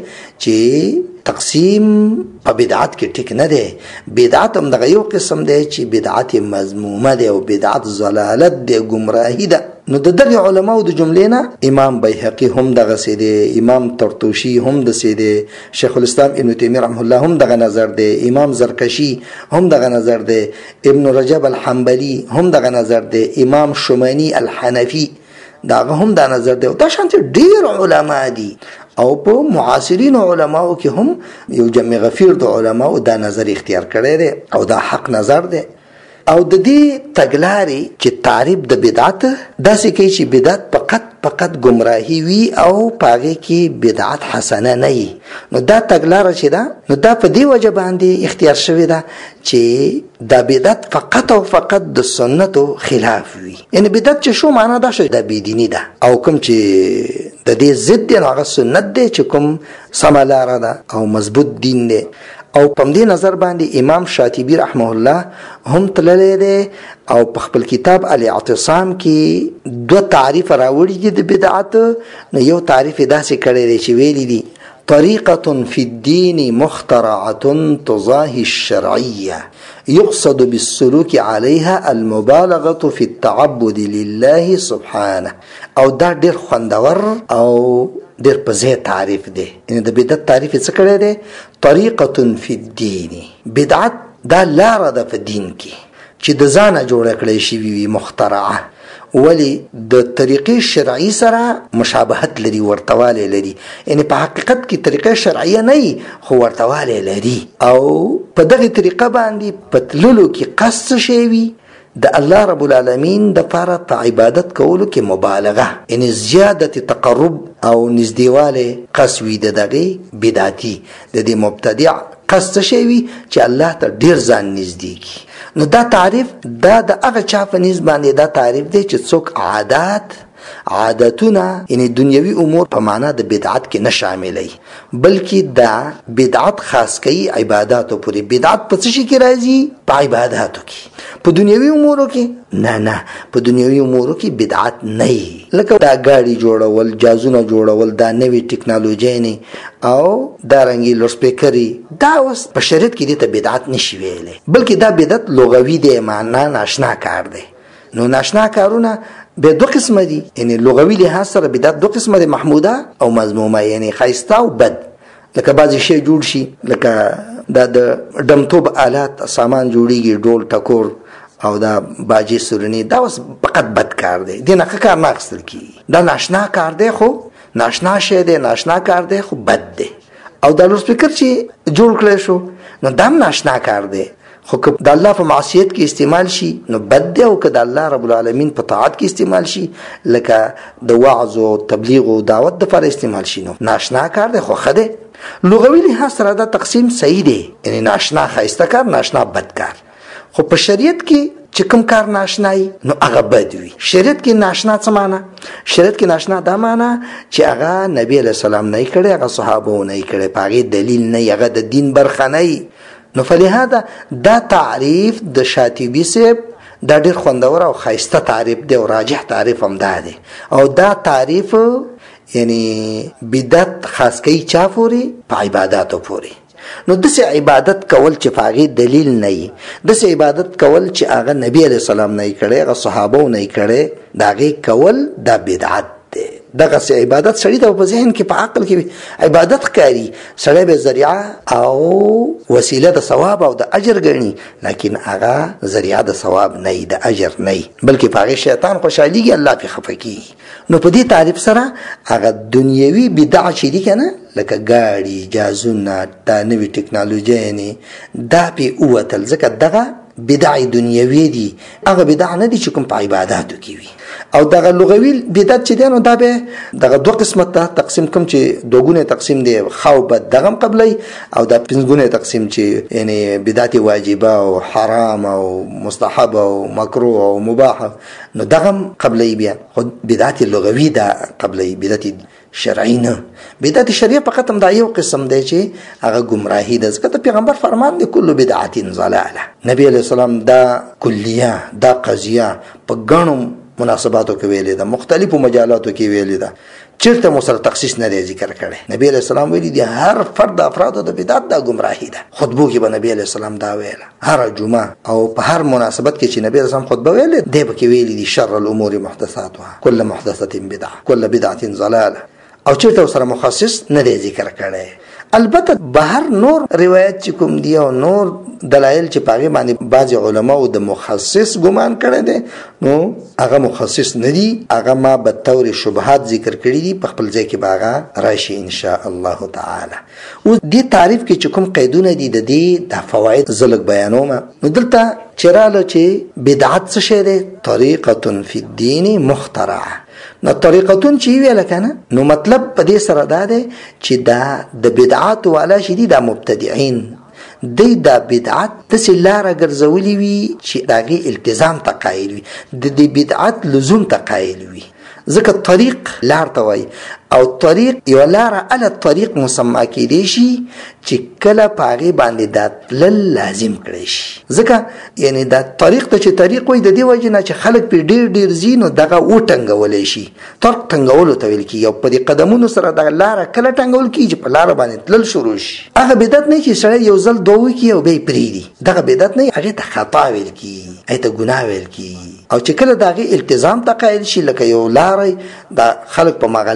چې تقسیم په بدعت کې ټیک نه دی. بدعت هم دغه یو قسم دی چې بدعت مذمومه دی او بدعت ضلالت دی، گمراهی ده. نو د دغه علماو د جملې نه امام بیهقی هم دغه سي دی، امام طرطوشی هم د سي دی، شیخ الاسلام ابن تیمیه رحمه الله هم دغه نظر دی، امام زرکشی هم دغه نظر دی، ابن رجب الحنبلی هم دغه نظر دی، امام شمانی الحنفی داغه هم دا نظر دی. دا شانته ډیر علما دي او په معاصرین علماو کې هم یو جمع غفیر د علماو دا نظر اختیار کړی دی او دا حق نظر دی. او د دې تګلارې چې تعریف د بدعت داسې کوي چې بدعت فقط گمراهی وي او پاغه کې بدعت حسنه نه وي. نو دا تګلاره چې ده نو دا په دې وجه باندې اختیار شوی ده چې دا بدعت فقط او فقط د سنتو خلاف وي. یعنی بدعت چې شو معنا دا شي د بيدینی ده او کوم چې د دې ضد دی هغه سنت دی چې کوم سملاره ده او مضبوط دین دی. او په دې نظر باندې امام شاطبی رحمه الله هم تللی دی او په خپل کتاب الاعتصام کې دو تعریف راوړي دي د بدعت. نو یو تعریف داسې کړی دی چې ویلي دي طریقة فی الدین مخترعة تضاهی الشرعیه يقصد بالسلوك عليها المبالغة في التعبد لله سبحانه. او دا ډیر خوندور او ډیر په ځای تعریف دی. ان د بدعت تعریف څه کړی دی؟ طریقة فی الدین، بدعت دا لاره ده په دین کې چې د ځانه جوړه کړی شوي وي، مخترعه. ولی د طریقې شرعي سره مشابهت لري، ورتواله لري. یعنی په حقیقت کې طریقې شرعیه نه خو ورتواله لري. او په دغه طریقه باندې پتللو کې قصد شوی د الله رب العالمین د لپاره په عبادت کولو کې مبالغه، یعنی زیادت تقرب او نزدېواله قصوی د دغه بدعتي د دې مبتدع قصد شوی چې الله ته ډیر ځان نږدې کی. نو دا تعریف دا د هغه چا په نسبت باندې دا تعریف دی چې څوک عادتونه یعنی دنیوي امور په معنا د بدعت کې نه شاملای، بلکې دا بدعت خاص کوي عبادتو پورې. بدعت په څه شي کې راځي؟ په عبادتو کې. په دنیوي امورو کې نه، په دنیوي امورو کې بدعت نه. لکه دا گاڑی جوړول، جازونه جوړول، دا نوې ټیکنالوژي نه او دا رنګي لوډ سپیکري، دا اوس په شریعت کې د بدعت نشي ویلې، بلکې دا بدعت لغوي دی، معنا ناشنا کار دی. نو ناشنا کارونه به دو قسمه دي، یعنی لغوي لحاظ سره بدعت دو قسمه دي، محموده او مذمومه، یعنی خیسته او بد. لکه بعضی شی جوړ شي، لکه دا د دمتوب آلات سامان جوړیږي، ډول ټکور او دا باجی سورنی، دا اوس فقط بد کار دی، دینه کار نه اخستل کی. دا ناشنا کار دی، خو ناشنا شی دی، ناشنا کار دی خو بد دی. او دا لوډ سپیکر چې جوړ کړی شو نو دا ناشنا کار دی، خو که د الله په معصیت کې استعمال شي نو بد دی، او که د الله رب العالمین په طاعت کې استعمال شي لکه د وعظ او تبلیغ او دعوت لپاره استعمال شي نو ناشنا کار دی خو ښه دی. لغوي لحاظ سره دا تقسیم صحیح دی، یعنی ناشنا ښایسته کار، ناشنا بد کار. خو په شریعت کې چې کوم کار ناشنای نو هغه بد وي. شریعت کې ناشنا څه معنا؟ شریعت کې ناشنا دا معنا چې هغه نبی علیہ السلام نه کړي، هغه صحابه نه کړي، پاغي دلیل نه، هغه د دین برخه نه. نو فلهذا دا تعریف د شاطبی صاحب دا ډیر خوندور او خیسته تعریف دی او راجح تعریف هم ده. او دا تعریف یعنی بدعت خاص کوي چا پوری؟ په عبادتو پوری. نو دسې عبادت کول چې پاغي دلیل نه وي، دسې عبادت کول چې هغه نبی علیہ السلام نه کړي، هغه صحابه نه کړي، داغه کول دا بدعت دی. دغه سه عبادت سړی ته په ذهن کې په عقل کې عبادت کوي، سړی به ذریعہ او وسیله د ثواب او د اجر ګڼي، لیکن هغه ذریعہ د ثواب نه د اجر نه، بلکې پاغي شیطان خوشاليږي، الله په خفقي. نو په دې تعریف سره هغه دنیوي بدع چې دي کنه، لکه گاڑی، جازونه، دا نوې ټیکنالوژي نه، دا په اوتل ځکه دغه بدع دنیوي دي، هغه بدع نه دي چې کوم په عبادتو کې وي. او دغه لغوي بدعت چې دی نو دا به دغه دوه قسمه ته تقسیم کوم چې دوګونه تقسیم دی، خو بد دغه قبلي، او د پنځګونه تقسیم چې یعنی بدعت واجبه او حرام او مستحب او مکروه او مباح، نو دغه قبلي بیا. خو بدعت لغوي دا قبلي، بدعت شرعي نه. بدعت شرعي فقط هم دا یو قسم دی چې هغه گمراهي ده، ځکه پیغمبر فرمان دی کل بدعت ضلاله. نبی علیہ السلام دا کلیه، دا قضیه په ګڼو مناسباتو کې ویلې ده، مختلفو مجالاتو کې ویلې ده، چیرته مو سره تخصیص نه دی ذکر کړي. نبی علیہ السلام ویلي دي هر فرد افراد د بدعت دا گمراهي ده. خطبو کې به نبی علیہ السلام دا ویله، هر جمعه او په هر مناسبت کې چې نبی علیہ السلام خطبه ویلې دی به کې ویلي دي شر الامور محدثاتها، كل محدثه بدعه، كل بدعه ضلاله، او چیرته سره مخصص نه دی ذکر کړي. البته بهر نور روایت چې کوم دی او نور دلایل چې پاغي باندې بعض علما او د مخصص ګمان کړي دي، نو هغه مخصص نه دي، هغه ما به تور شبهات ذکر کړي دي، په خپل ځای کې باغه راشي ان شاء الله تعالی. او دې تعریف کې چې کوم قیدونه دي د دې د فواید زلک بیانوم. نو دلته چراله چې بدعت څه شی دی؟ طریقه فی الدین مخترعه. نو طریقتون چې ویل کنه، نو مطلب په دې سره دا دی چې دا د بدعات والا شدي د مبتدعين دی دا بدعت د سلاره ګرځولي وي چې داغي التزام تقایل وي، د دې بدعت لزوم تقایل وي. ځکه طریق لار ته وای، او طریق یو لار علی طریق مسما کېدی شي چې کله پاغي باندې د لازم کړی شي. ځکه یعنی دا طریق ته چې طریق وای د دې وجه نه چې خلک په ډیر زینو دغه وټنګولې شي، طرق ټنګولو ته ویل کی، او په دې قدمونو سره د لار کله ټنګول کیږي په لار باندې تلل شروع شي. هغه بدعت نه چې سړی یو ځل دوی کی او به پریدي، دغه بدعت نه، هغه ته خطا ویل کی، ایته ګناه ویل کی. او چې کله دغه التزام تقایل شي، لکه یو لار د خلک په مغلاره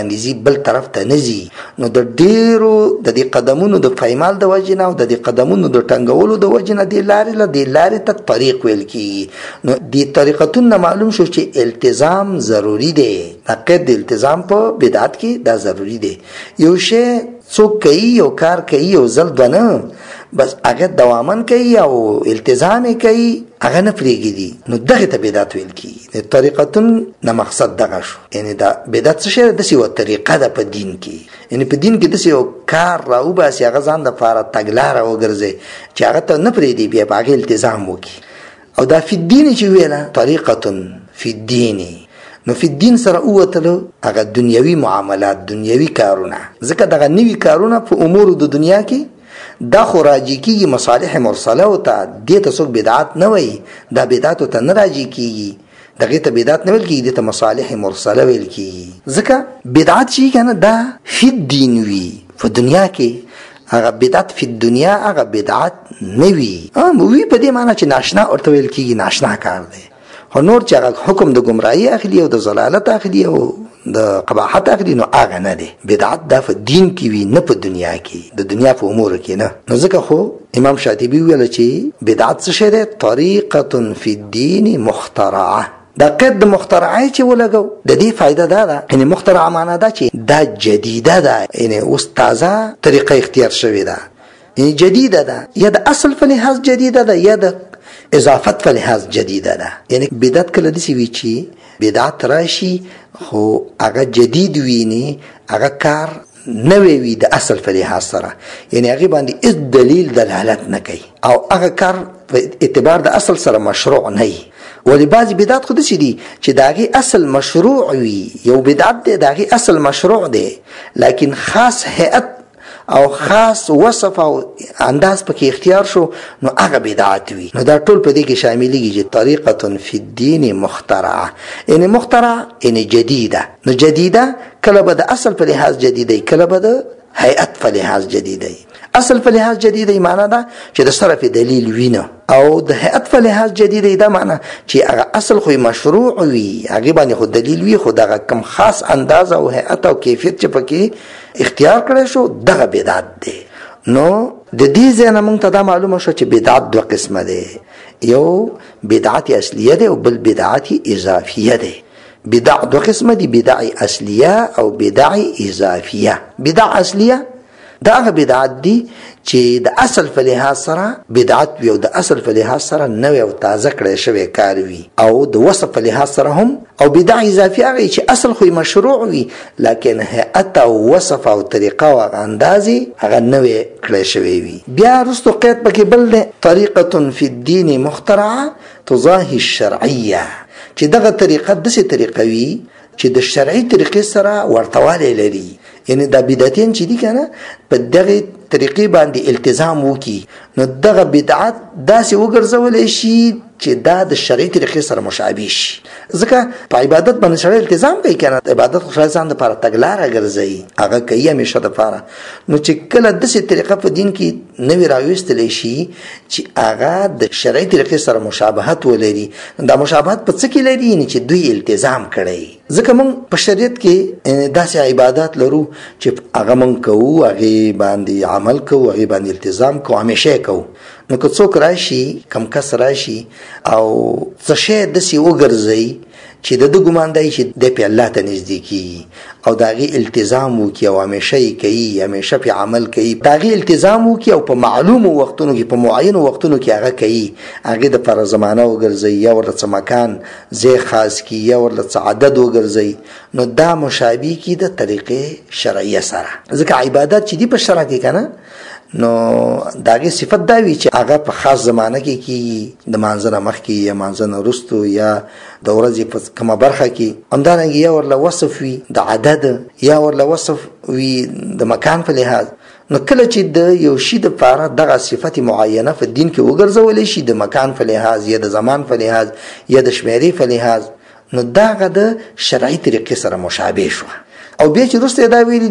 باندې زی بل طرف ته نزي نو د ډیرو د دې قدمونو د پایمال د وجنه او د دې قدمونو د ټنګولو د وجنه د لارې ته طریق ویل کی نو دې طریقتون معلوم شو چې التزام ضروری دی تقید التزام په بدعت کې دا ضروری دی یو شی څوک کوي او کار کوي او زل دونه بس هغه دوامن کوي او التزام کوي هغه نه پریږدي نو دغه ته بدعت ویل کی طریقتون نه مقصد دغه شو یعنی دا بدعت څه شی د سی و طریقه ده په دین کې یعنی په دین کې د سی یو کار راو باسي هغه ځان د فار تګلار وګرځي چې هغه ته نه پریږدي بیا هغه التزام وکي او دا فی الدین چې ویله طریقتون فی الدین نو فی الدین سره اوتلو هغه دنیوي معاملات دنیوي کارونه ځکه دغه نوي کارونه په امور د دنیا کې دا خو راجی کیږي مصالح مرسله او ته دې ته څوک بدعت نه وای دا بدعت ته نه راجی کیږي دغه ته بدعت نه ویل کیږي ته مصالح مرسله ویل کیږي ځکه بدعت شي کنه دا فی الدین وی په دنیا کې هغه بدعت فی الدنیا هغه بدعت نه وی وی په دې معنی چې ناشنا ورته ویل کیږي ناشنا کار دی خو نور چې هغه حکم د گمراهی اخلي او د ضلالت اخلي او د قباحت اخلي نو هغه نه دی بدعت دا په دین کې وی نه په دنیا کې د دنیا په امور کې نه نو ځکه خو امام شاطبی ویل چې بدعت څه شی دی طریقه فی الدین مخترعه دا قید د مخترعه چې ولګو د دې فائدہ دا ده یعنی مخترعه معنا دا چې دا جدیده ده یعنی اوس تازه طریقه اختیار شوې ده یعنی جدیده ده یا د اصل په لحاظ جدیده ده یا د اضافت په لحاظ جدیده ده یعنی بدعت کله دسی وی چې بدعت راشي خو هغه جدید ویني هغه کار نوې وی د اصل په لحاظ سره یعنی هغه باندې اس دلیل دلالت نه کوي او هغه کار په اعتبار د اصل سره مشروع نه وي ولی بعضی بدعت خود سی دی چې داغي اصل مشروع وي یو بدعت دی داغي اصل مشروع دی لیکن خاص هيئت او خاص وصف او انداز پکې اختیار شو نو هغه بدعت وي نو دا ټول په دې کې شاملېږي چې طریقه فی الدین مخترعه یعنی مخترع یعنی جدیده نو جدیده کله به د اصل په لحاظ جدیده کله به د هيئت په لحاظ جدیده اصل په لحاظ جدیده معنا دا چې د صرف دلیل وینه او د هيئت په لحاظ جدیده دا معنا چې هغه اصل خو مشروع وي هغه باندې خو دلیل وي خو دغه کم خاص انداز او هيئت او کیفیت چې پکې اختیار کړی شو دغه بدعت دی نو د دې ځای نه موږ ته دا معلومه شو چې بدعت دوه قسمه دی یو بدعت اصلیه دی او بل بدعت اضافیه دی بدع دو قسمه دي بدع اصليه او بدع اضافيه بدع اصليه دا هغه بدعت دي چې د اصل په لحاظ سره بدعت وي او د اصل په لحاظ سره نوې او تازه کړی شوی کار وي او د وصف په لحاظ سره هم او بدع اضافي هغه چې اصل خو مشروع وي لکن هيئت او وصف او طریقه او اندازي هغه نوې کړی شوی وي بیا رستو قید پکې بل دی طریقه فی الدین مخترعه تضاهي الشرعيه چې دغه طریقه د څه طریقه وي چې د شرعي طریقې سره ورتواله لري یعنی دا بدعتین چې دي کنه په دغه طریقې باندې التزام وکي نو دغه بدعت داسې وګرځول شي چې دا د شرعي طریقې سره مشابه شي ځکه په عبادت باندې سره التزام کوي کنه عبادت خو ځان د لپاره تګلار ګرځي هغه کوي همیشه د لپاره نو چې کله د څه طریقه په دین کې نوې راوستل شي چې هغه د شرعي طریقې سره مشابهت ولري دا مشابهت په څه کې لري چې دوی التزام کړي ځکه موږ په شریعت کې داسې عبادت لرو چې هغه موږ کوو هغه باندې عمل کوو هغه باندې التزام کوو همیشه کوو نو که څوک راشي کم کس راشي او څه شی داسې وګرځي چې د ګمان دی چې د په الله ته نږدې کی او داغي التزام وکي او همیشه کوي همیشه په عمل کوي داغي التزام وکي او په معلوم وختونو کې په معین وختونو کې هغه کوي هغه د پر زمانه وګرځي یا ورته مکان زی خاص کی یا ورته عدد وګرځي نو دا مشابه کی د طریقې شرعیه سره ځکه عبادت چې دی په شرع کې کنه نو داغه صفت دا وی چې هغه په خاص زمانه کې کی د مانځنه مخ کې یا مانځنه وروسته یا د ورځې په کومه برخه کې همدارنګه یا ورله وصف وي د عدد یا ورله وصف وي د مکان په لحاظ نو کله چې د یو شی د لپاره دغه صفت معینه په دین کې وګرځول شي د مکان په لحاظ یا د زمان په لحاظ یا د شمیرې په لحاظ نو داغه د شرعي طریقې سره مشابه شو او بیا چې وروسته دا ویل دي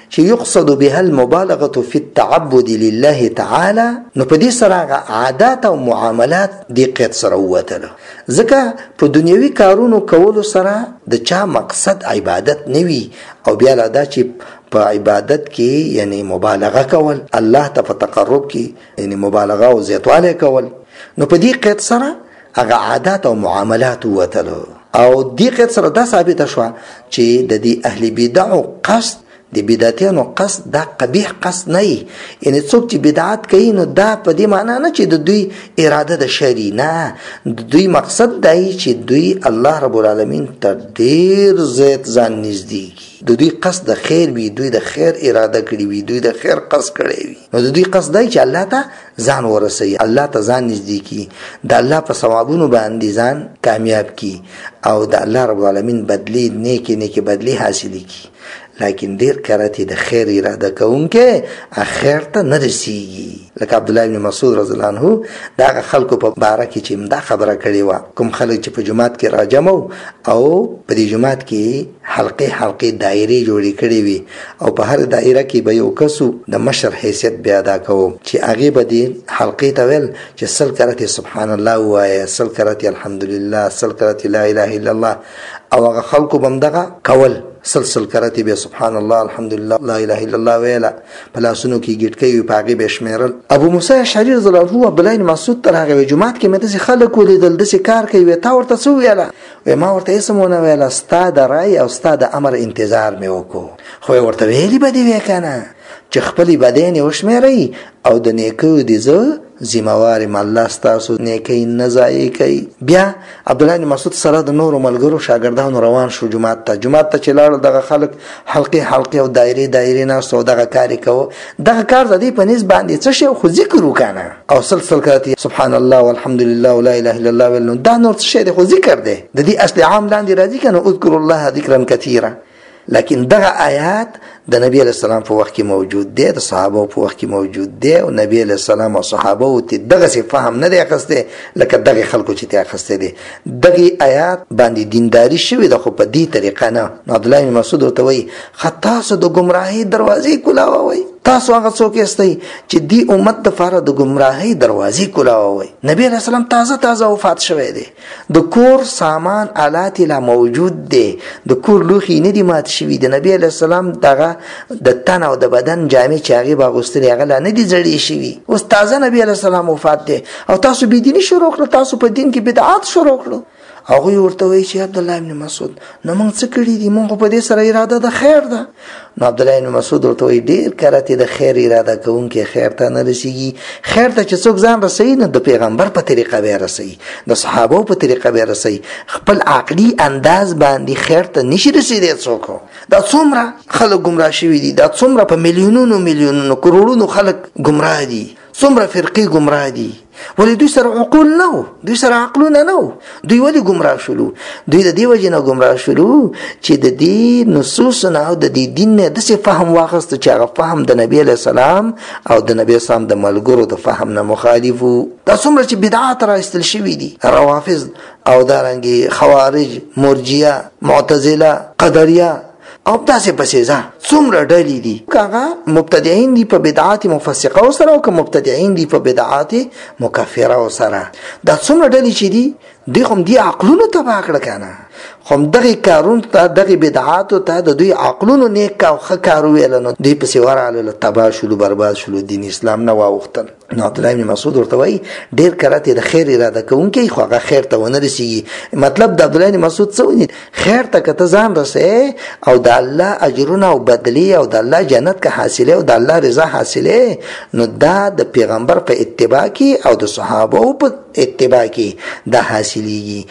چې یقصد بها المبالغه فی التعبد لله تعالی، نو په دې سره عادات او معاملات دې قید سره ووتل. ځکه په دنیوي کارونو کولو سره د چا مقصد عبادت نه وي، او بیا دا چې په عبادت کې یعنی مبالغه کول، الله ته په تقرب کې یعنی مبالغه او زیاتوالی کول، نو په دې قید سره هغه عادات او معاملات ووتل. او دې قید سره دا ثابته شوه چې د دې اهل بدعو قصد، د بدعتیانو قصد دا قبیح قصد نه وي. یعنی څوک چې بدعت کوي نو دا په دې معنا نه چې د دوی اراده د شری نه، د دوی مقصد دا وي چې دوی الله رب العالمین ته ډیر زیات ځان نږدې کړي، د دوی قصد د خیر وي، دوی د خیر اراده کړې وي، دوی د خیر قصد کړی وي، نو د دوی قصد دی چې الله ته ځان ورسوي، الله ته ځان نږدې کړي، د الله په ثوابونو باندې ځان کامیاب کړي او د الله رب العالمین بدلی نیکی بدلی حاصلې کړي. لیکن ډیر کرتی د خیر اراده کوونکې اخر ته نه رسیږي. لکه عبد الله بن مسعود رضی الله عنه دا خلکو په باره کې چې دا خبره کړې و، کوم خلک چې په جماعت کې راجمو او په دې جماعت کې حلقې دایره جوړې کړې وي او په هر دایره کې به یو کسو د مشر حیثیت بیا ادا کوو چې هغه به دې حلقې ته ویل چې سل کرتی سبحان الله وایي، سل کرتی الحمدلله، سل کرتی لا اله الا الله، او هغه خلکو بمدغه کول سلسل کرتی به سبحان الله الحمدلله لا اله الا الله ویلا، پلاسونو کې ګټکې په هغه به شمیرل. ابو موسی اشعری رضی الله عنه عبد الله بن مسعود تر هغه جمعات کې مته خلک ولیدل د کار کوي، تا ورته څه ویلا؟ ما ورته اسمونه ویلا، استاد رای او استاد امر انتظار مې وکړو. خو ورته ویلی به دی وکنه چې خپل بدن وشمیري او د نیکو دي زه ذمہوار الله ستاسو نیکی نه ضایع کوي. بیا عبد الله بن مسعود سره د نورو ملګرو شاګردانو روان شو جمعات ته چې لاړ دغه خلک حلقې او دایره نه سو دغه کاری کوو. دغه کار د دې په نسبت باندې څه شی خو ذکر وکنه او سلسله کړي سبحان الله والحمدلله ولا اله الا الله ول، دا نور څه شی خو ذکر دی، د دې اصل عام لاندې راځي کنه اذكر الله ذکرا کثیرا. لیکن دغه آیات د نبی علیہ السلام په وخت کې موجود دی، د صحابه په وخت کې موجود دی، او نبی علیہ السلام او صحابه ته دغه څه فهم نه دی اخسته لکه دغه خلکو چې ته اخسته دي. دغه آیات باندې دینداری شوی د خو په دې طریقه نه. عبد الله بن مسعود ورته وایي خطا د گمراهی دروازې کولاوي، تاسو هغه څوک یاستئ چې دی امت د فاره د گمراهی دروازې کولاوي. نبی علیہ السلام تازه وفات شوی دی، د کور سامان آلات لا موجود دی، د کور لوخي نه دی مات شوی دی. نبی علیہ السلام دغه د تن او د بدن جامې چې هغه باغستري هغه نه دي زړې شوی، اوس تازه نبی علیہ السلام وفات دی او تاسو به دیني شروع کړل، تاسو په دین کې بدعات شروع کړل. هغه ورته وایي چې عبد الله بن مسعود نو موږ څه کړی دي، موږ په دې سره اراده د خیر ده. نو عبد الله بن مسعود ورته وایي ډیر کرته د خیر اراده کوونکې خیر ته نه رسیږي. خیر ته چې څوک ځان رسوي نه د پیغمبر په طریقه به رسوي، د صحابه په طریقه به رسوي، خپل عقلي انداز باندې خیر ته نشي رسیدي څوک. دا څومره خلک گمراه شوي دي، دا څومره په میلیونونو کروڑونو خلک گمراه دي، څومره فرقې گمراه دي. ولی دوی سره عقول نه، دوی سره عقلونه نه، دوی ولی گمراه شلو؟ دوی د دې وجه نه گمراه شلو چې د دې نصوص نه او د دې دین نه داسې فهم واخیست چې هغه فهم د نبی علیہ السلام او د نبی اسلام د ملګرو د فهم نه مخالف وو. دا څومره چې بدعات راایستل شوي دي، روافض او دارنګې خوارج، مرجیه، معتزله، قدریه او داسې پسې ځه څومره ډلې دي، هغه مبتدعين دي په بدعات مفسقه سره او که مبتدعين دي په بدعات مکفره سره. دا څومره ډلې چې دي دوی هم دي عقلونو تباه کړه کنه، هم دغه کارون ته دغه بدعات ته د دوی عقلونو نیک او ښه کار ویل نو دوی پسې ورغلل، تباه شول، برباد شول، دین اسلام نه واوښتل. نو عبد الله بن مسعود ورته وایي ډیر کرته د خیر اراده کوونکی خو هغه خیر ته ونه رسیږي. مطلب د عبد الله بن مسعود څه ونی خیر ته کته ځان رسې او د الله اجرونه او بدلی او د الله جنت کا حاصله او د الله رضا حاصله، نو دا د پیغمبر په اتباع کې او د صحابه په اتباع کې دا حاصلېږي.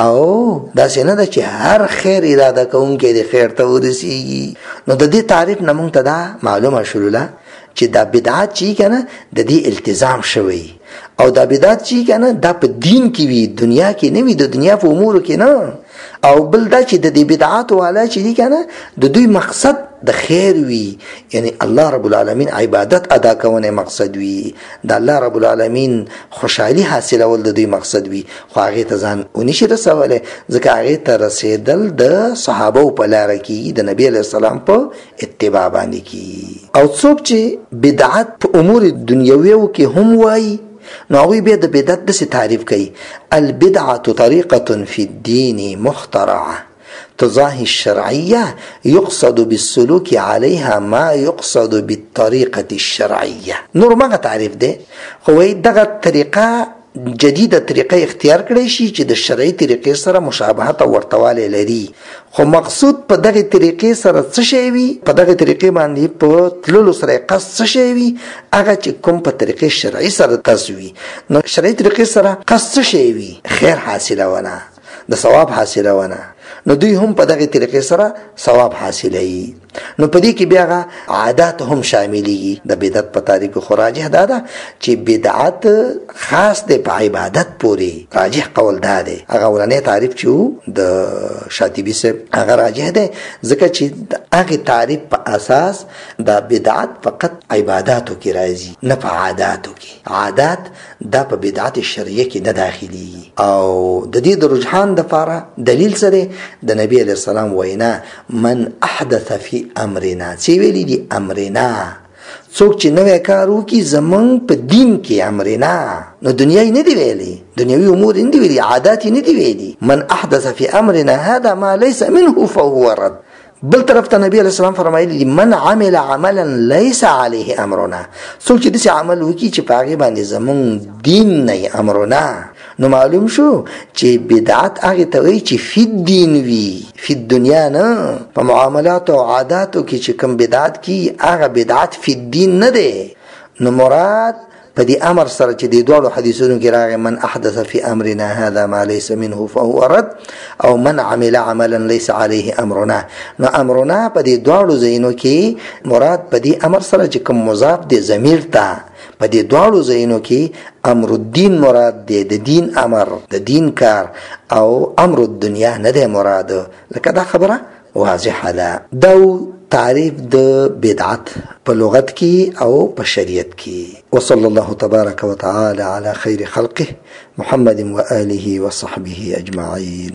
او دا څنګه ده چې هر خیر اراده کوونکی د خیر ته ورسیږي. نو د دې تعریف نه مونږ ته دا معلومه شوله چې دا بدعات چې کنه د دې التزام شوی او دا بدعات چې کنه دا په دین کې وي، دنیا کې نه وي، د دنیا په امور کې نه. او بل دا چې د دې بدعات والا چې دي کنه د دوی مقصد د خیر وي، یعنی الله رب العالمین عبادت ادا کونه مقصد وي، د الله رب العالمین خوشحالي حاصلول د دوی مقصد وي، خو هغه ته ځان ونشي رسوله، ځکه هغه ته رسیدل د صحابه په لار کې د نبی علیہ السلام په اتباع باندې کې. او څوک چې بدعت په امور دنیوي کې هم وایي نو هغوی بیا د بدعت داسې تعریف کوي: البدعة طریقة فی الدین مخترعه تضاهي الشرعية يقصد بالسلوك عليها ما يقصد بالطريقة الشرعية. نور ما تعريف ده هو دغه طریقه جديده طریقه اختیار کړی شي چې د شرعي طریقې سره مشابهت او ورتوالی لري، خو مقصود په دغه طریقې سره څه شی وي، په دغه طریقې باندې په تللو سره قصد څه شی وي، هغه چې کوم په طریقې شرعي سره قصد وي. نو شرعي طریقې سره قصد څه شی وي؟ خیر حاصلونه، د ثواب حاصلونه، نو دوی هم په دغه طریقې سره ثواب حاصلوي. نو په دې کې بیا عادات هم شاملي. د بدعت په تاریخ خو راجح ده چې بدعت خاص دی په عبادت پورې، راجح قول ده. هغه ولنې تعریف چې د شاطبي سره هغه راجح ده، ځکه چې هغه تعریف په اساس د بدعت فقط عبادتو کې راځي، نه په عاداتو کې. عادات دا په بدعت شرعیه کې نه داخلي. او د دې د رجحان د فاره دلیل سره د نبی علیہ السلام وینا: من احدث فی امرنا، چې ویلي دي امرنا، څوک چې نوې کار وکړي زمونږ په دین کې امرنا، نو دنیاي نه دی ویلي، دنیوي امور نه دی ویلي، عادات نه دی ویلي. من احدث فی امرنا هذا ما ليس منه فهو رد. بل طرف ته نبی علیہ السلام فرمایلی: من عمل عملا ليس عليه امرنا، څوک چې داسې عمل وکړي چې په هغې باندې زمونږ دین نه امرنا. نو معلوم شو چې بدعت هغه ته وایي چې فی الدین وي، فی الدنیا نه. په معاملات او عاداتو کې چې کوم بدعت کی هغه بدعت فی الدین نه دی. نو مراد په دې امر سره چې د دوه حدیثونو کې راغی: من احدث فی امرنا هذا ما ليس منه فهو رد، او من عمل عملا ليس عليه امرنا. نو امرنا په دې دوه ځایونو کې مراد په دې امر سره چې کوم مضاف دی ضمیر ته، په دې دوه ځایونو کې امر الدین مراد دی، د دین امر، د دین کار، او امر الدنیا نه دی مراد. لکه دا خبره واضحه ده. دا تعریف د بدعت په لغت کې او په شریعت کې. وصلی الله تبارک وتعالى على خیر خلقه محمد و آله و صحبه اجمعین.